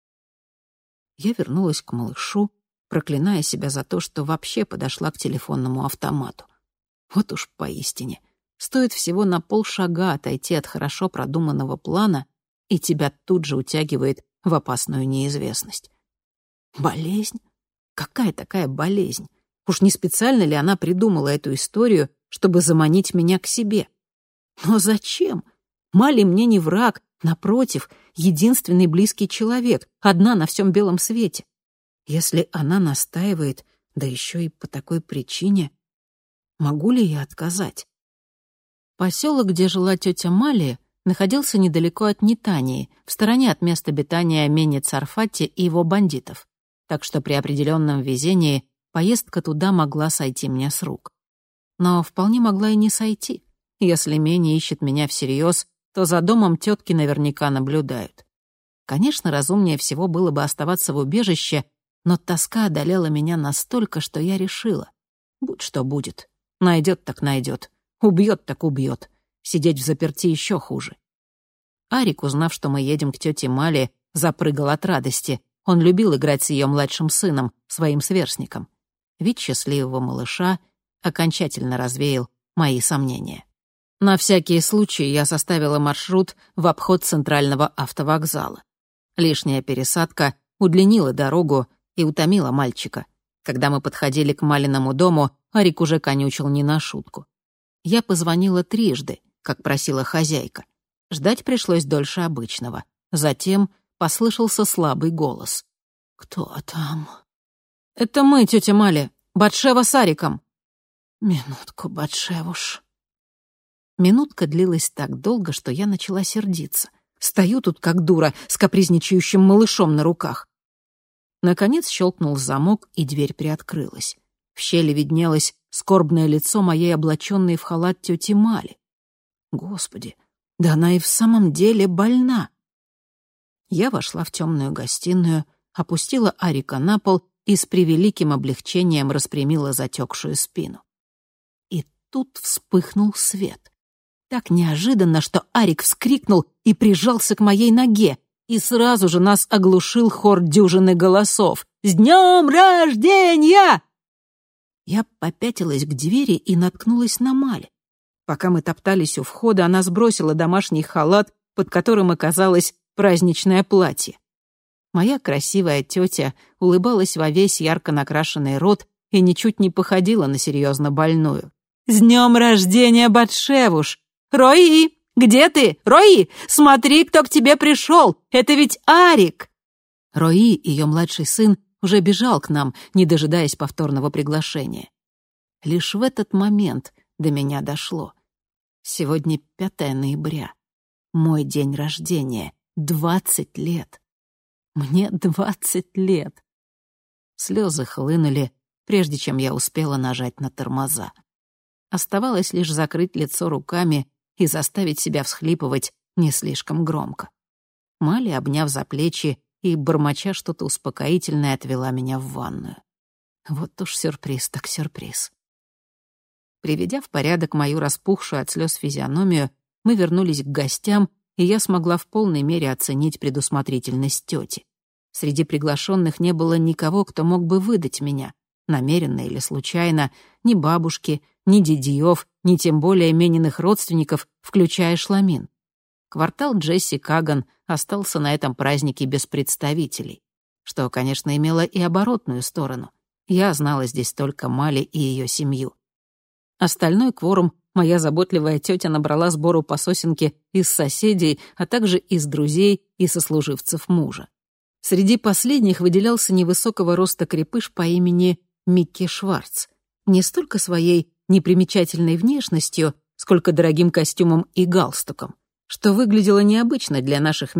B: Я вернулась к малышу, проклиная себя за то, что вообще подошла к телефонному автомату. Вот уж поистине, стоит всего на полшага отойти от хорошо продуманного плана, и тебя тут же утягивает в опасную неизвестность. Болезнь? Какая такая болезнь? Уж не специально ли она придумала эту историю, чтобы заманить меня к себе? Но зачем? Мали мне не враг, напротив, единственный близкий человек, одна на всем белом свете. Если она настаивает, да еще и по такой причине, могу ли я отказать? Поселок, где жила тетя Мали, находился недалеко от Нетании, в стороне от места обитания Мени Царфати и его бандитов, так что при определенном везении поездка туда могла сойти мне с рук. Но вполне могла и не сойти. Если Мени ищет меня всерьез, то за домом тетки наверняка наблюдают. Конечно, разумнее всего было бы оставаться в убежище, но тоска одолела меня настолько, что я решила. Будь что будет. Найдет так найдет. Убьет так убьет. Сидеть взаперти еще хуже. Арик, узнав, что мы едем к тете Мали, запрыгал от радости. Он любил играть с ее младшим сыном, своим сверстником. Вид счастливого малыша окончательно развеял мои сомнения. На всякий случай я составила маршрут в обход центрального автовокзала. Лишняя пересадка удлинила дорогу и утомила мальчика. Когда мы подходили к Малиному дому, Арик уже конючил не на шутку. Я позвонила трижды, как просила хозяйка. Ждать пришлось дольше обычного. Затем послышался слабый голос. «Кто там?» «Это мы, тетя Маля, Батшева с Ариком». «Минутку, Батшевуш». Минутка длилась так долго, что я начала сердиться. Стою тут, как дура, с капризничающим малышом на руках. Наконец щелкнул замок, и дверь приоткрылась. В щели виднелось скорбное лицо моей облаченной в халат тети Мали. Господи, да она и в самом деле больна. Я вошла в темную гостиную, опустила Арика на пол и с превеликим облегчением распрямила затекшую спину. И тут вспыхнул свет. Так неожиданно, что Арик вскрикнул и прижался к моей ноге, и сразу же нас оглушил хор дюжины голосов. «С днем рождения!» Я попятилась к двери и наткнулась на Мали. Пока мы топтались у входа, она сбросила домашний халат, под которым оказалось праздничное платье. Моя красивая тетя улыбалась во весь ярко накрашенный рот и ничуть не походила на серьезно больную. «С днем рождения, Батшевуш! Рои, где ты? Рои, смотри, кто к тебе пришел! Это ведь Арик!» Рои, ее младший сын, уже бежал к нам, не дожидаясь повторного приглашения. Лишь в этот момент до меня дошло. Сегодня пятое ноября. Мой день рождения. Двадцать лет. Мне двадцать лет. Слезы хлынули, прежде чем я успела нажать на тормоза. Оставалось лишь закрыть лицо руками и заставить себя всхлипывать не слишком громко. Мали, обняв за плечи и, бормоча что-то успокоительное, отвела меня в ванную. Вот уж сюрприз так сюрприз. Приведя в порядок мою распухшую от слез физиономию, мы вернулись к гостям, и я смогла в полной мере оценить предусмотрительность тети. Среди приглашенных не было никого, кто мог бы выдать меня, намеренно или случайно, ни бабушки, ни дядьев, ни тем более Мениных родственников, включая Шламин. Квартал Джесси Каган остался на этом празднике без представителей, что, конечно, имело и оборотную сторону. Я знала здесь только Мали и ее семью. Остальной кворум моя заботливая тетя набрала сбору по сосенке из соседей, а также из друзей и сослуживцев мужа. Среди последних выделялся невысокого роста крепыш по имени Микки Шварц. Не столько своей непримечательной внешностью, сколько дорогим костюмом и галстуком, что выглядело необычно для наших мест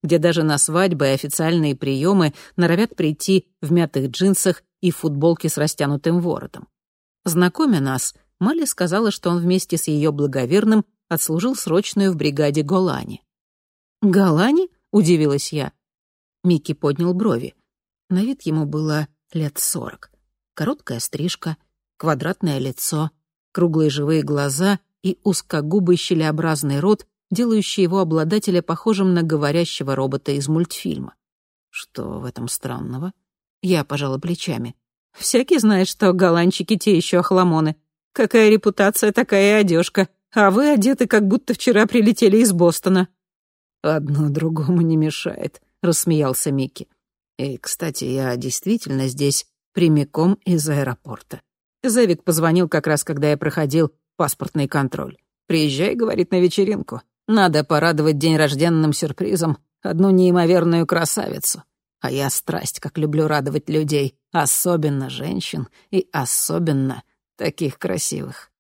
A: где даже на свадьбы и официальные приемы норовят прийти в мятых джинсах и футболке с растянутым воротом. Знакомя нас, Молли сказала, что он вместе с ее благоверным отслужил срочную в бригаде Голани. «Голани?» — удивилась я. Микки поднял брови. На вид ему было лет сорок. Короткая стрижка, квадратное лицо, круглые живые глаза и узкогубый щелеобразный рот, делающий его обладателя похожим на говорящего робота из мультфильма. Что в этом странного? Я пожала плечами. Всякий знает, что голландчики те еще охламоны. Какая репутация, такая и одежка. А вы одеты, как будто вчера прилетели из Бостона. «Одно другому не мешает», — рассмеялся Микки. «И, кстати, я действительно здесь прямиком из аэропорта. Зевик позвонил как раз, когда я проходил паспортный контроль. Приезжай, — говорит, — на вечеринку. Надо порадовать день рожденным сюрпризом одну неимоверную красавицу. А я страсть, как люблю радовать людей, особенно женщин и особенно таких красивых».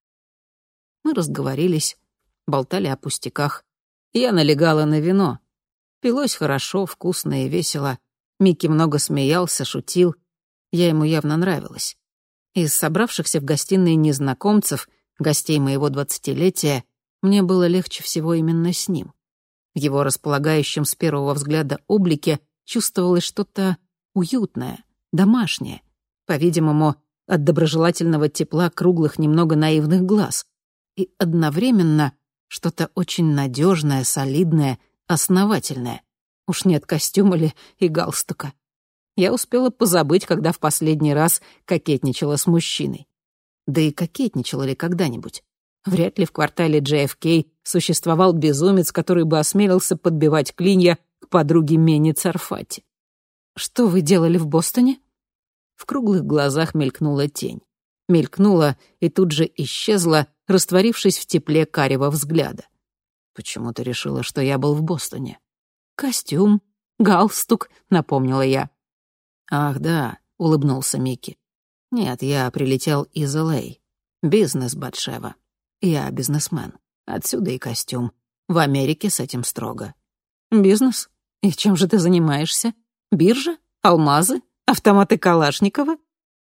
A: Мы разговорились, болтали о пустяках. Я налегала на вино. Пилось хорошо, вкусно и весело. Микки много смеялся, шутил. Я ему явно нравилась. Из собравшихся в гостиной незнакомцев, гостей моего двадцатилетия, мне было легче всего именно с ним. В его располагающем с первого взгляда облике чувствовалось что-то уютное, домашнее. По-видимому, от доброжелательного тепла круглых, немного наивных глаз. И одновременно что-то очень надежное, солидное, основательное. Уж нет костюма ли и галстука. Я успела позабыть, когда в последний раз кокетничала с мужчиной. Да и кокетничала ли когда-нибудь? Вряд ли в квартале джей эф кей существовал безумец, который бы осмелился подбивать клинья к подруге Менни Царфати. «Что вы делали в Бостоне?» В круглых глазах мелькнула тень. Мелькнула и тут же исчезла, растворившись в тепле карего взгляда. «Почему ты решила, что я был в Бостоне?» «Костюм, галстук», — напомнила я. «Ах, да», — улыбнулся Микки. «Нет, я прилетел из эл эй. Бизнес, Батшева. Я бизнесмен. Отсюда и костюм. В Америке с этим строго». «Бизнес? И чем же ты занимаешься? Биржа? Алмазы? Автоматы Калашникова?»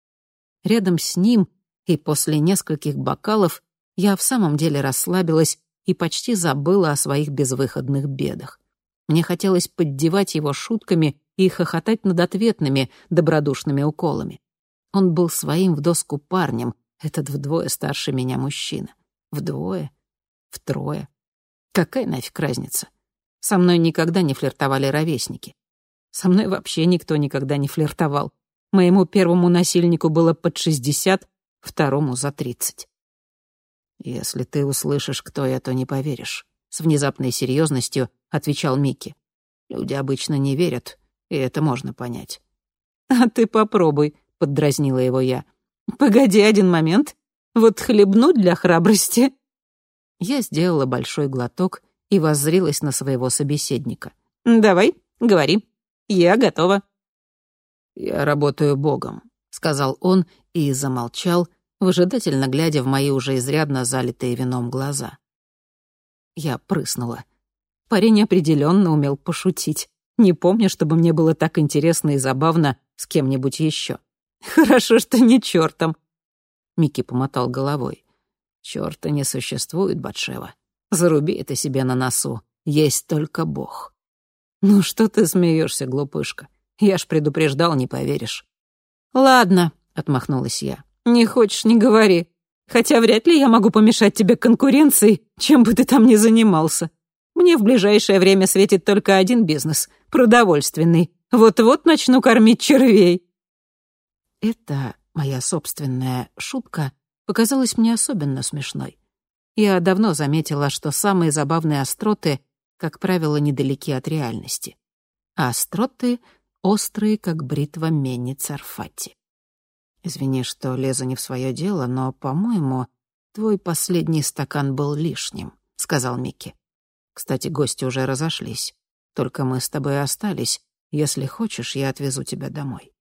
A: Рядом с ним и после нескольких бокалов я в самом деле расслабилась и почти забыла о своих безвыходных бедах. Мне хотелось поддевать его шутками и хохотать над ответными добродушными уколами. Он был своим в доску парнем, этот вдвое старше меня мужчина. Вдвое? Втрое? Какая нафиг разница? Со мной никогда не флиртовали ровесники. Со мной вообще никто никогда не флиртовал. Моему первому насильнику было под шестьдесят, второму за тридцать. «Если ты услышишь, кто я, то не поверишь», — с внезапной серьезностью отвечал Микки. «Люди обычно не верят, и это можно понять». «А ты попробуй», — поддразнила его я. «Погоди один момент. Вот хлебнуть для храбрости». Я сделала большой глоток и воззрилась на своего собеседника. «Давай, говори. Я готова». «Я работаю богом», — сказал он и замолчал, выжидательно глядя в мои уже изрядно залитые вином глаза. Я прыснула. Парень определенно умел пошутить. Не помню, чтобы мне было так интересно и забавно с кем-нибудь еще. «Хорошо, что не чертом». Микки помотал головой. «Черта не существует, Батшева. Заруби это себе на носу. Есть только Бог». «Ну что ты смеешься, глупышка? Я ж предупреждал, не поверишь». «Ладно», — отмахнулась я. «Не хочешь — не говори. Хотя вряд ли я могу помешать тебе конкуренции, чем бы ты там ни занимался. Мне в ближайшее время светит только один бизнес — продовольственный. Вот-вот начну кормить червей». Это моя собственная шутка показалась мне особенно смешной. Я давно заметила, что самые забавные остроты, как правило, недалеки от реальности. А остроты острые, как бритва Менни Царфати. «Извини, что лезу не в свое дело, но, по-моему, твой последний стакан был лишним», — сказал Микки. «Кстати, гости уже разошлись. Только мы с тобой остались. Если хочешь, я отвезу тебя домой».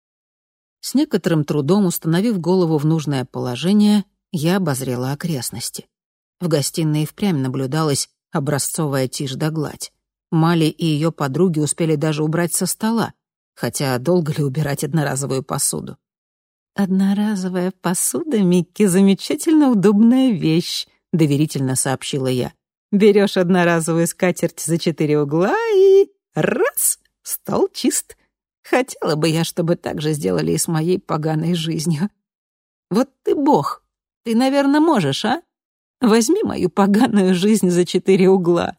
A: С некоторым трудом, установив голову в нужное положение, я обозрела окрестности. В гостиной впрямь наблюдалась образцовая тишь да гладь. Мали и ее подруги успели даже убрать со стола, хотя долго ли убирать одноразовую посуду?
B: «Одноразовая посуда, Микки, замечательно удобная вещь», — доверительно сообщила я. «Берешь одноразовую скатерть за четыре угла и... раз! Стол чист. Хотела бы я, чтобы так же сделали и с моей поганой жизнью. Вот ты бог, ты, наверное, можешь, а? Возьми мою поганую жизнь за четыре угла».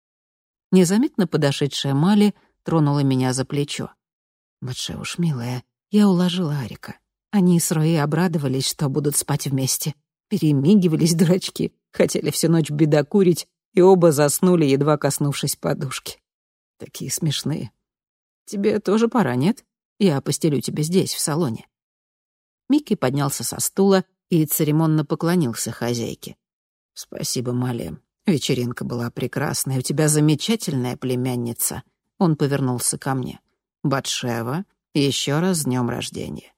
A: Незаметно подошедшая Мали тронула меня за плечо.
B: «Батше уж, милая, я уложила Арика. Они с Рои обрадовались, что будут спать вместе. Перемигивались, дурачки, хотели всю ночь бедокурить, и оба заснули, едва коснувшись подушки. Такие смешные. Тебе тоже пора, нет? Я постелю тебе здесь, в салоне».
A: Микки поднялся со стула и церемонно поклонился хозяйке.
B: «Спасибо, Мали. Вечеринка была прекрасная. У тебя замечательная племянница».
A: Он повернулся ко мне.
B: «Батшева, еще раз с днем рождения».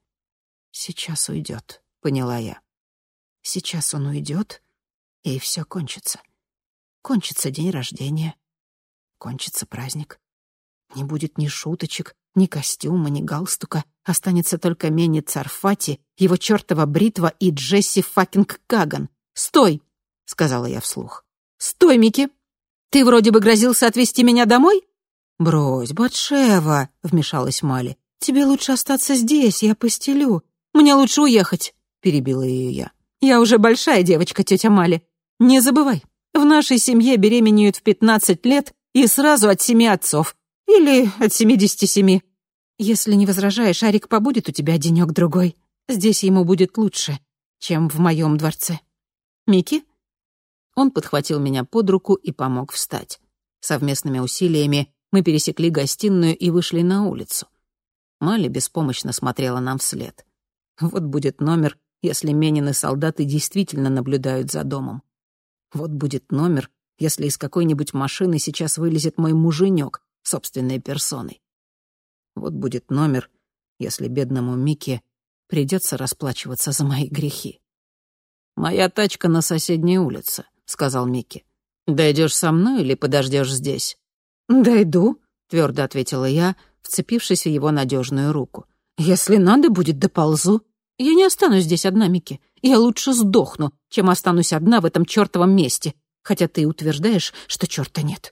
B: «Сейчас уйдет», — поняла я. «Сейчас он уйдет, и все кончится. Кончится день рождения. Кончится праздник. Не будет ни шуточек, ни костюма, ни галстука. Останется только Менни Царфати, его чертова бритва и Джесси факинг Каган. Стой!» — сказала я вслух. «Стой, Микки! Ты вроде бы грозился отвезти меня домой?» «Брось, Батшева!» — вмешалась Мали. «Тебе лучше остаться здесь, я постелю».
A: «Мне лучше уехать», — перебила ее я. «Я уже большая девочка, тетя Мали. Не забывай, в нашей семье беременеют в пятнадцать лет и сразу от семи отцов. Или от семидесяти семи. Если не возражаешь, Арик побудет у тебя денёк-другой. Здесь ему будет лучше, чем в моем дворце. Микки?» Он подхватил меня под руку и помог встать. Совместными усилиями мы пересекли гостиную и вышли на улицу. Мали беспомощно смотрела нам вслед. Вот будет номер, если Менины солдаты действительно наблюдают за домом. Вот будет номер, если из какой-нибудь машины сейчас вылезет мой муженек собственной персоной. Вот будет номер, если бедному Микки придется расплачиваться за мои грехи. «Моя тачка на соседней улице», — сказал Микки. «Дойдешь со мной или подождешь здесь?»
B: «Дойду»,
A: — твердо ответила я, вцепившись в его надежную руку.
B: «Если надо будет, доползу».
A: «Я не останусь здесь одна, Микки. Я лучше сдохну, чем останусь одна в этом чертовом месте, хотя ты утверждаешь, что черта нет».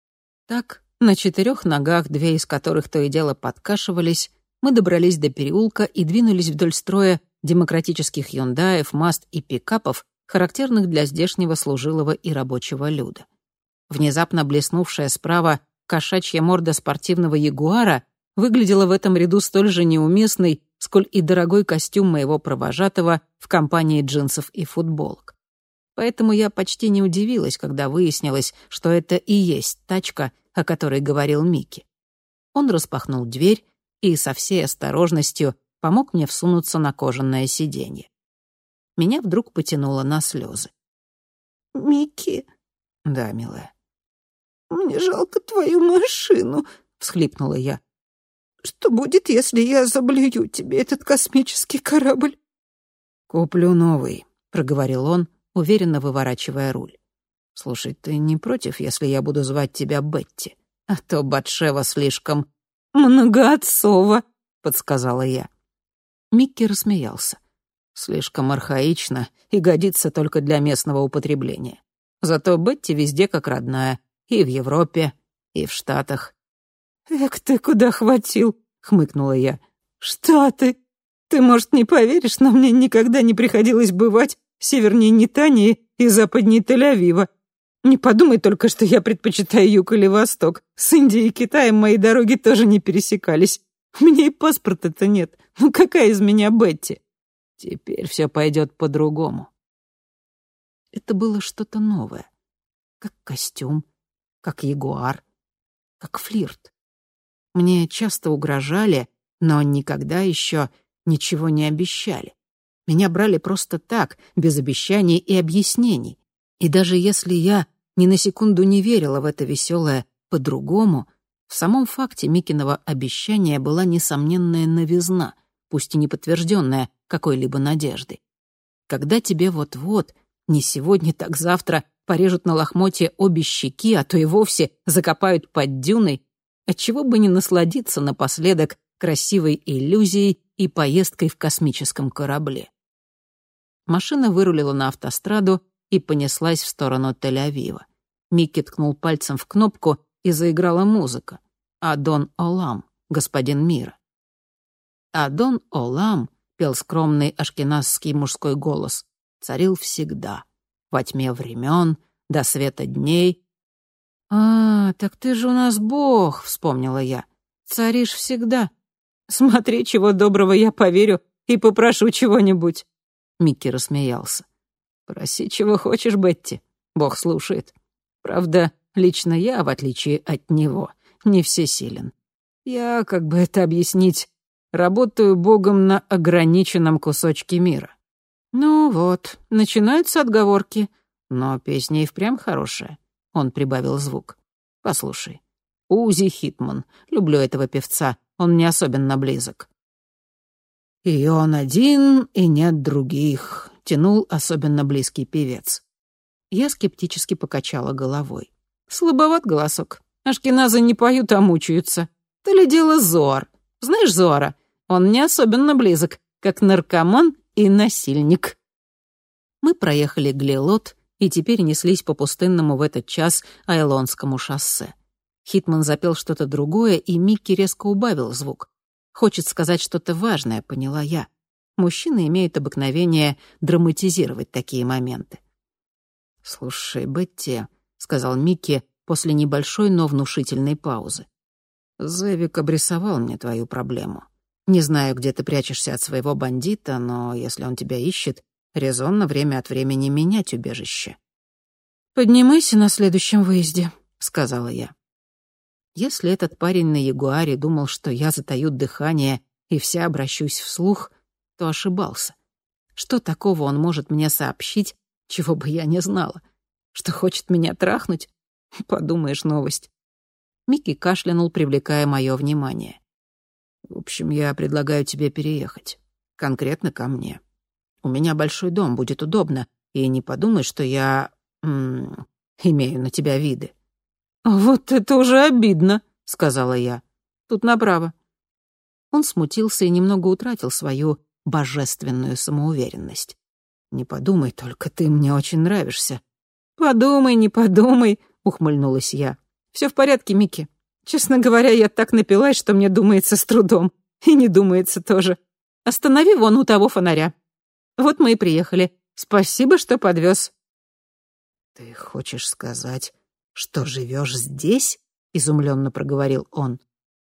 A: Так, на четырех ногах, две из которых то и дело подкашивались, мы добрались до переулка и двинулись вдоль строя демократических юндаев, маст и пикапов, характерных для здешнего служилого и рабочего люда. Внезапно блеснувшая справа кошачья морда спортивного ягуара выглядела в этом ряду столь же неуместной, сколь и дорогой костюм моего провожатого в компании джинсов и футболок. Поэтому я почти не удивилась, когда выяснилось, что это и есть тачка, о которой говорил Микки. Он распахнул дверь и со всей осторожностью помог мне всунуться на кожаное сиденье. Меня вдруг потянуло на слезы.
B: «Микки?»
A: «Да, милая».
B: «Мне жалко твою машину», — всхлипнула я. «Что будет, если я заблюю тебе этот космический корабль?»
A: «Куплю новый», — проговорил он, уверенно выворачивая руль. «Слушай, ты не против, если я буду звать тебя Бетти? А то Батшева слишком...»
B: «Многоотцово»,
A: — подсказала я. Микки рассмеялся. «Слишком архаично и годится только для местного употребления. Зато Бетти везде как родная, и в Европе, и в Штатах».
B: «Эк, ты куда хватил?» — хмыкнула я. «Штаты! Ты, может, не поверишь, но мне никогда не приходилось бывать севернее Нетании и западнее Тель-Авива. Не подумай только, что я предпочитаю юг или восток. С Индией и Китаем мои дороги тоже не пересекались. У меня и паспорта-то нет. Ну какая из меня Бетти?»
A: «Теперь все пойдет по-другому». Это было что-то новое. Как костюм, как ягуар, как флирт. Мне часто угрожали, но никогда еще ничего не обещали. Меня брали просто так, без обещаний и объяснений. И даже если я ни на секунду не верила в это веселое «по-другому», в самом факте Микиного обещания была несомненная новизна, пусть и не подтвержденная какой-либо надеждой. Когда тебе вот-вот, Не сегодня, так завтра порежут на лохмотья обе щеки, а то и вовсе закопают под дюной. Отчего бы не насладиться напоследок красивой иллюзией и поездкой в космическом корабле. Машина вырулила на автостраду и понеслась в сторону Тель-Авива. Микки ткнул пальцем в кнопку, и заиграла музыка. «Адон Олам, господин мира». «Адон Олам», — пел скромный ашкеназский мужской голос, царил всегда, во тьме времен, до света дней. «А, так ты же у нас бог», — вспомнила я. «Царишь всегда. Смотри, чего доброго я поверю и попрошу чего-нибудь». Микки рассмеялся. «Проси, чего хочешь, Бетти. Бог слушает. Правда, лично я, в отличие от него, не всесилен. Я, как бы это объяснить, работаю богом на ограниченном кусочке мира». «Ну вот, начинаются отговорки. Но песня и впрямь хорошая». Он прибавил звук. «Послушай. Узи Хитман. Люблю этого певца. Он мне особенно близок». «И он один, и нет других», — тянул особенно близкий певец. Я скептически покачала головой. «Слабоват голосок. Ашкеназы не поют, а мучаются. То ли дело Зоар. Знаешь Зоара? Он мне особенно близок, как наркоман и насильник». Мы проехали Глилот и теперь неслись по пустынному в этот час Айлонскому шоссе. Хитман запел что-то другое, и Микки резко убавил звук. Хочет сказать что-то важное, поняла я. Мужчины имеют обыкновение драматизировать такие моменты. «Слушай, Бетти», — сказал Микки после небольшой, но внушительной паузы. «Зевик обрисовал мне твою проблему. Не знаю, где ты прячешься от своего бандита, но если он тебя ищет, резонно время от времени менять убежище». «Поднимайся на следующем выезде», — сказала я. Если этот парень на Ягуаре думал, что я затаю дыхание и вся обращусь вслух, то ошибался. Что такого он может мне сообщить, чего бы я не знала? Что хочет меня трахнуть? Подумаешь, новость. Микки кашлянул, привлекая мое внимание. «В общем, я предлагаю тебе переехать. Конкретно ко мне. У меня большой дом, будет удобно, и не подумай, что я... М- имею на тебя виды». «Вот это уже обидно», — сказала я. «Тут направо». Он смутился и немного утратил свою божественную самоуверенность. «Не подумай только, ты мне очень нравишься». «Подумай, не подумай», — ухмыльнулась я. «Все в порядке, Микки. Честно говоря, я так напилась, что мне думается с трудом. И не думается тоже. Останови вон у того фонаря. Вот мы и приехали. Спасибо, что подвез». «Ты хочешь сказать, что живешь здесь?» — изумленно проговорил он.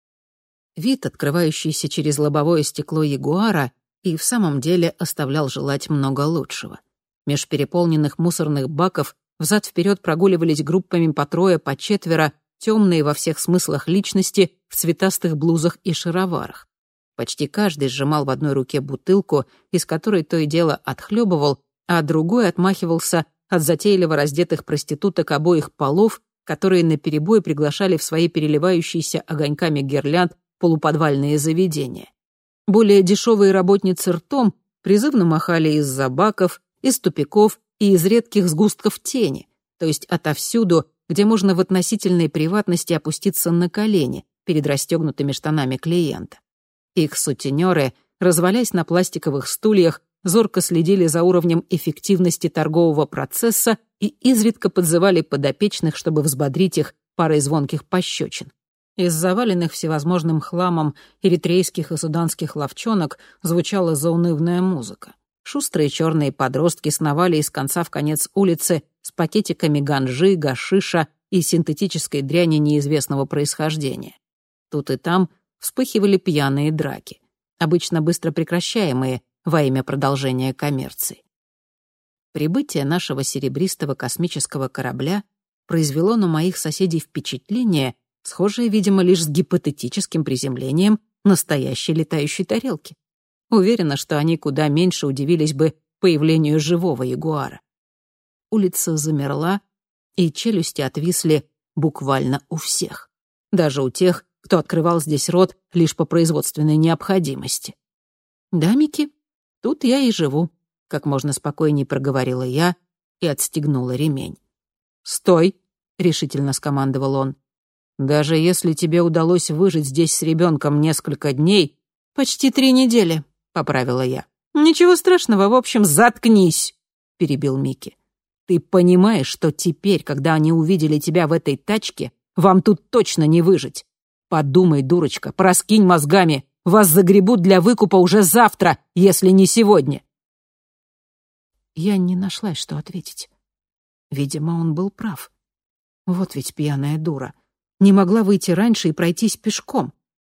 A: Вид, открывающийся через лобовое стекло Ягуара, и в самом деле оставлял желать много лучшего. Меж переполненных мусорных баков взад-вперед прогуливались группами по трое, по четверо, темные во всех смыслах личности в цветастых блузах и шароварах. Почти каждый сжимал в одной руке бутылку, из которой то и дело отхлебывал, а другой отмахивался от затейливо раздетых проституток обоих полов, которые наперебой приглашали в свои переливающиеся огоньками гирлянд полуподвальные заведения. Более дешевые работницы ртом призывно махали из-за баков, из тупиков и из редких сгустков тени, то есть отовсюду, где можно в относительной приватности опуститься на колени перед расстегнутыми штанами клиента. Их сутенеры, развалясь на пластиковых стульях, зорко следили за уровнем эффективности торгового процесса и изредка подзывали подопечных, чтобы взбодрить их парой звонких пощечин. Из заваленных всевозможным хламом эритрейских и суданских лавчонок звучала заунывная музыка. Шустрые черные подростки сновали из конца в конец улицы с пакетиками ганжи, гашиша и синтетической дряни неизвестного происхождения. Тут и там вспыхивали пьяные драки, обычно быстро прекращаемые во имя продолжения коммерции. Прибытие нашего серебристого космического корабля произвело на моих соседей впечатление, схожее, видимо, лишь с гипотетическим приземлением настоящей летающей тарелки. Уверена, что они куда меньше удивились бы появлению живого ягуара. Улица замерла, и челюсти отвисли буквально у всех. Даже у тех, кто открывал здесь рот лишь по производственной необходимости. «Да, Микки, тут я и живу», — как можно спокойнее проговорила я, и отстегнула ремень. «Стой!» — решительно скомандовал он. «Даже если тебе удалось выжить здесь с ребенком несколько дней...» «Почти три недели», — поправила я. «Ничего страшного, в общем, заткнись», — перебил Микки. «Ты понимаешь, что теперь, когда они увидели тебя в этой тачке, вам тут точно не выжить? Подумай, дурочка, проскинь мозгами, вас загребут для выкупа уже завтра, если не сегодня». Я не нашла, что ответить. Видимо, он был прав. Вот ведь пьяная дура. Не могла выйти раньше и пройтись пешком.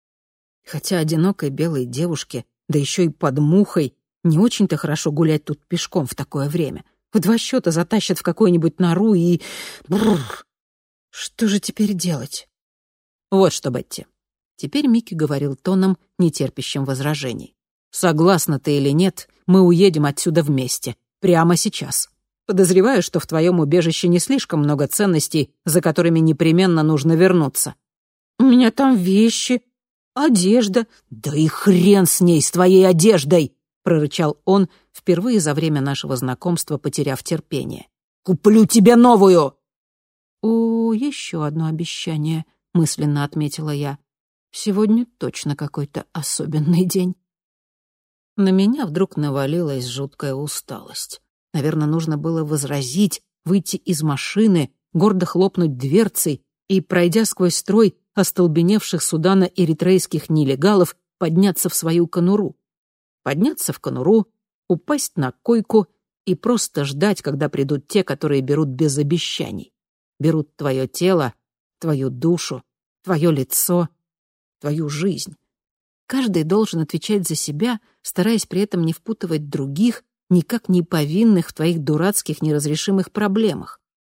A: Хотя одинокой белой девушке, да еще и под мухой, не очень-то хорошо гулять тут пешком в такое время. В два счета затащат в какую-нибудь нору и... Бррр. Что же теперь делать? Вот что, Бетти. Теперь Микки говорил тоном, нетерпящим возражений. Согласна ты или нет, мы уедем отсюда вместе. Прямо сейчас. Подозреваю, что в твоем убежище не слишком много ценностей, за которыми непременно нужно вернуться. У меня там вещи, одежда. Да и хрен с ней, с твоей одеждой, прорычал он, впервые за время нашего знакомства потеряв терпение. Куплю тебе новую. О, еще одно обещание, мысленно отметила я. Сегодня точно какой-то особенный день. На меня вдруг навалилась жуткая усталость. Наверное, нужно было возразить, выйти из машины, гордо хлопнуть дверцей и, пройдя сквозь строй остолбеневших судано-эритрейских нелегалов, подняться в свою конуру. Подняться в конуру, упасть на койку и просто ждать, когда придут те, которые берут без обещаний. Берут твое тело, твою душу, твое лицо, твою жизнь. Каждый должен отвечать за себя, стараясь при этом не впутывать других, никак не повинных в твоих дурацких неразрешимых проблемах.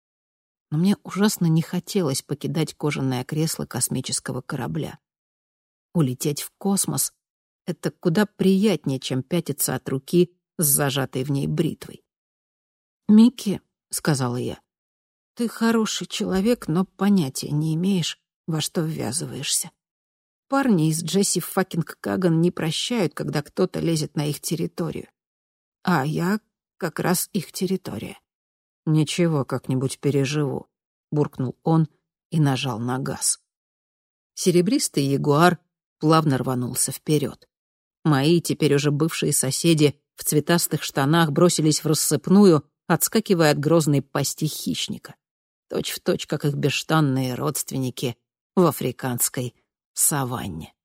A: Но мне ужасно не хотелось покидать кожаное кресло космического корабля. Улететь в космос — это куда приятнее, чем пятиться от руки с зажатой в ней бритвой. «Микки», — сказала я, — «ты хороший человек, но понятия не имеешь, во что ввязываешься. Парни из Джесси факинг Каган не прощают, когда кто-то лезет на их территорию. А я как раз их территория». «Ничего, как-нибудь переживу», — буркнул он и нажал на газ. Серебристый ягуар плавно рванулся вперед. Мои, теперь уже бывшие соседи, в цветастых штанах бросились в рассыпную, отскакивая от грозной пасти хищника. Точь в точь, как их бесштанные родственники в африканской саванне.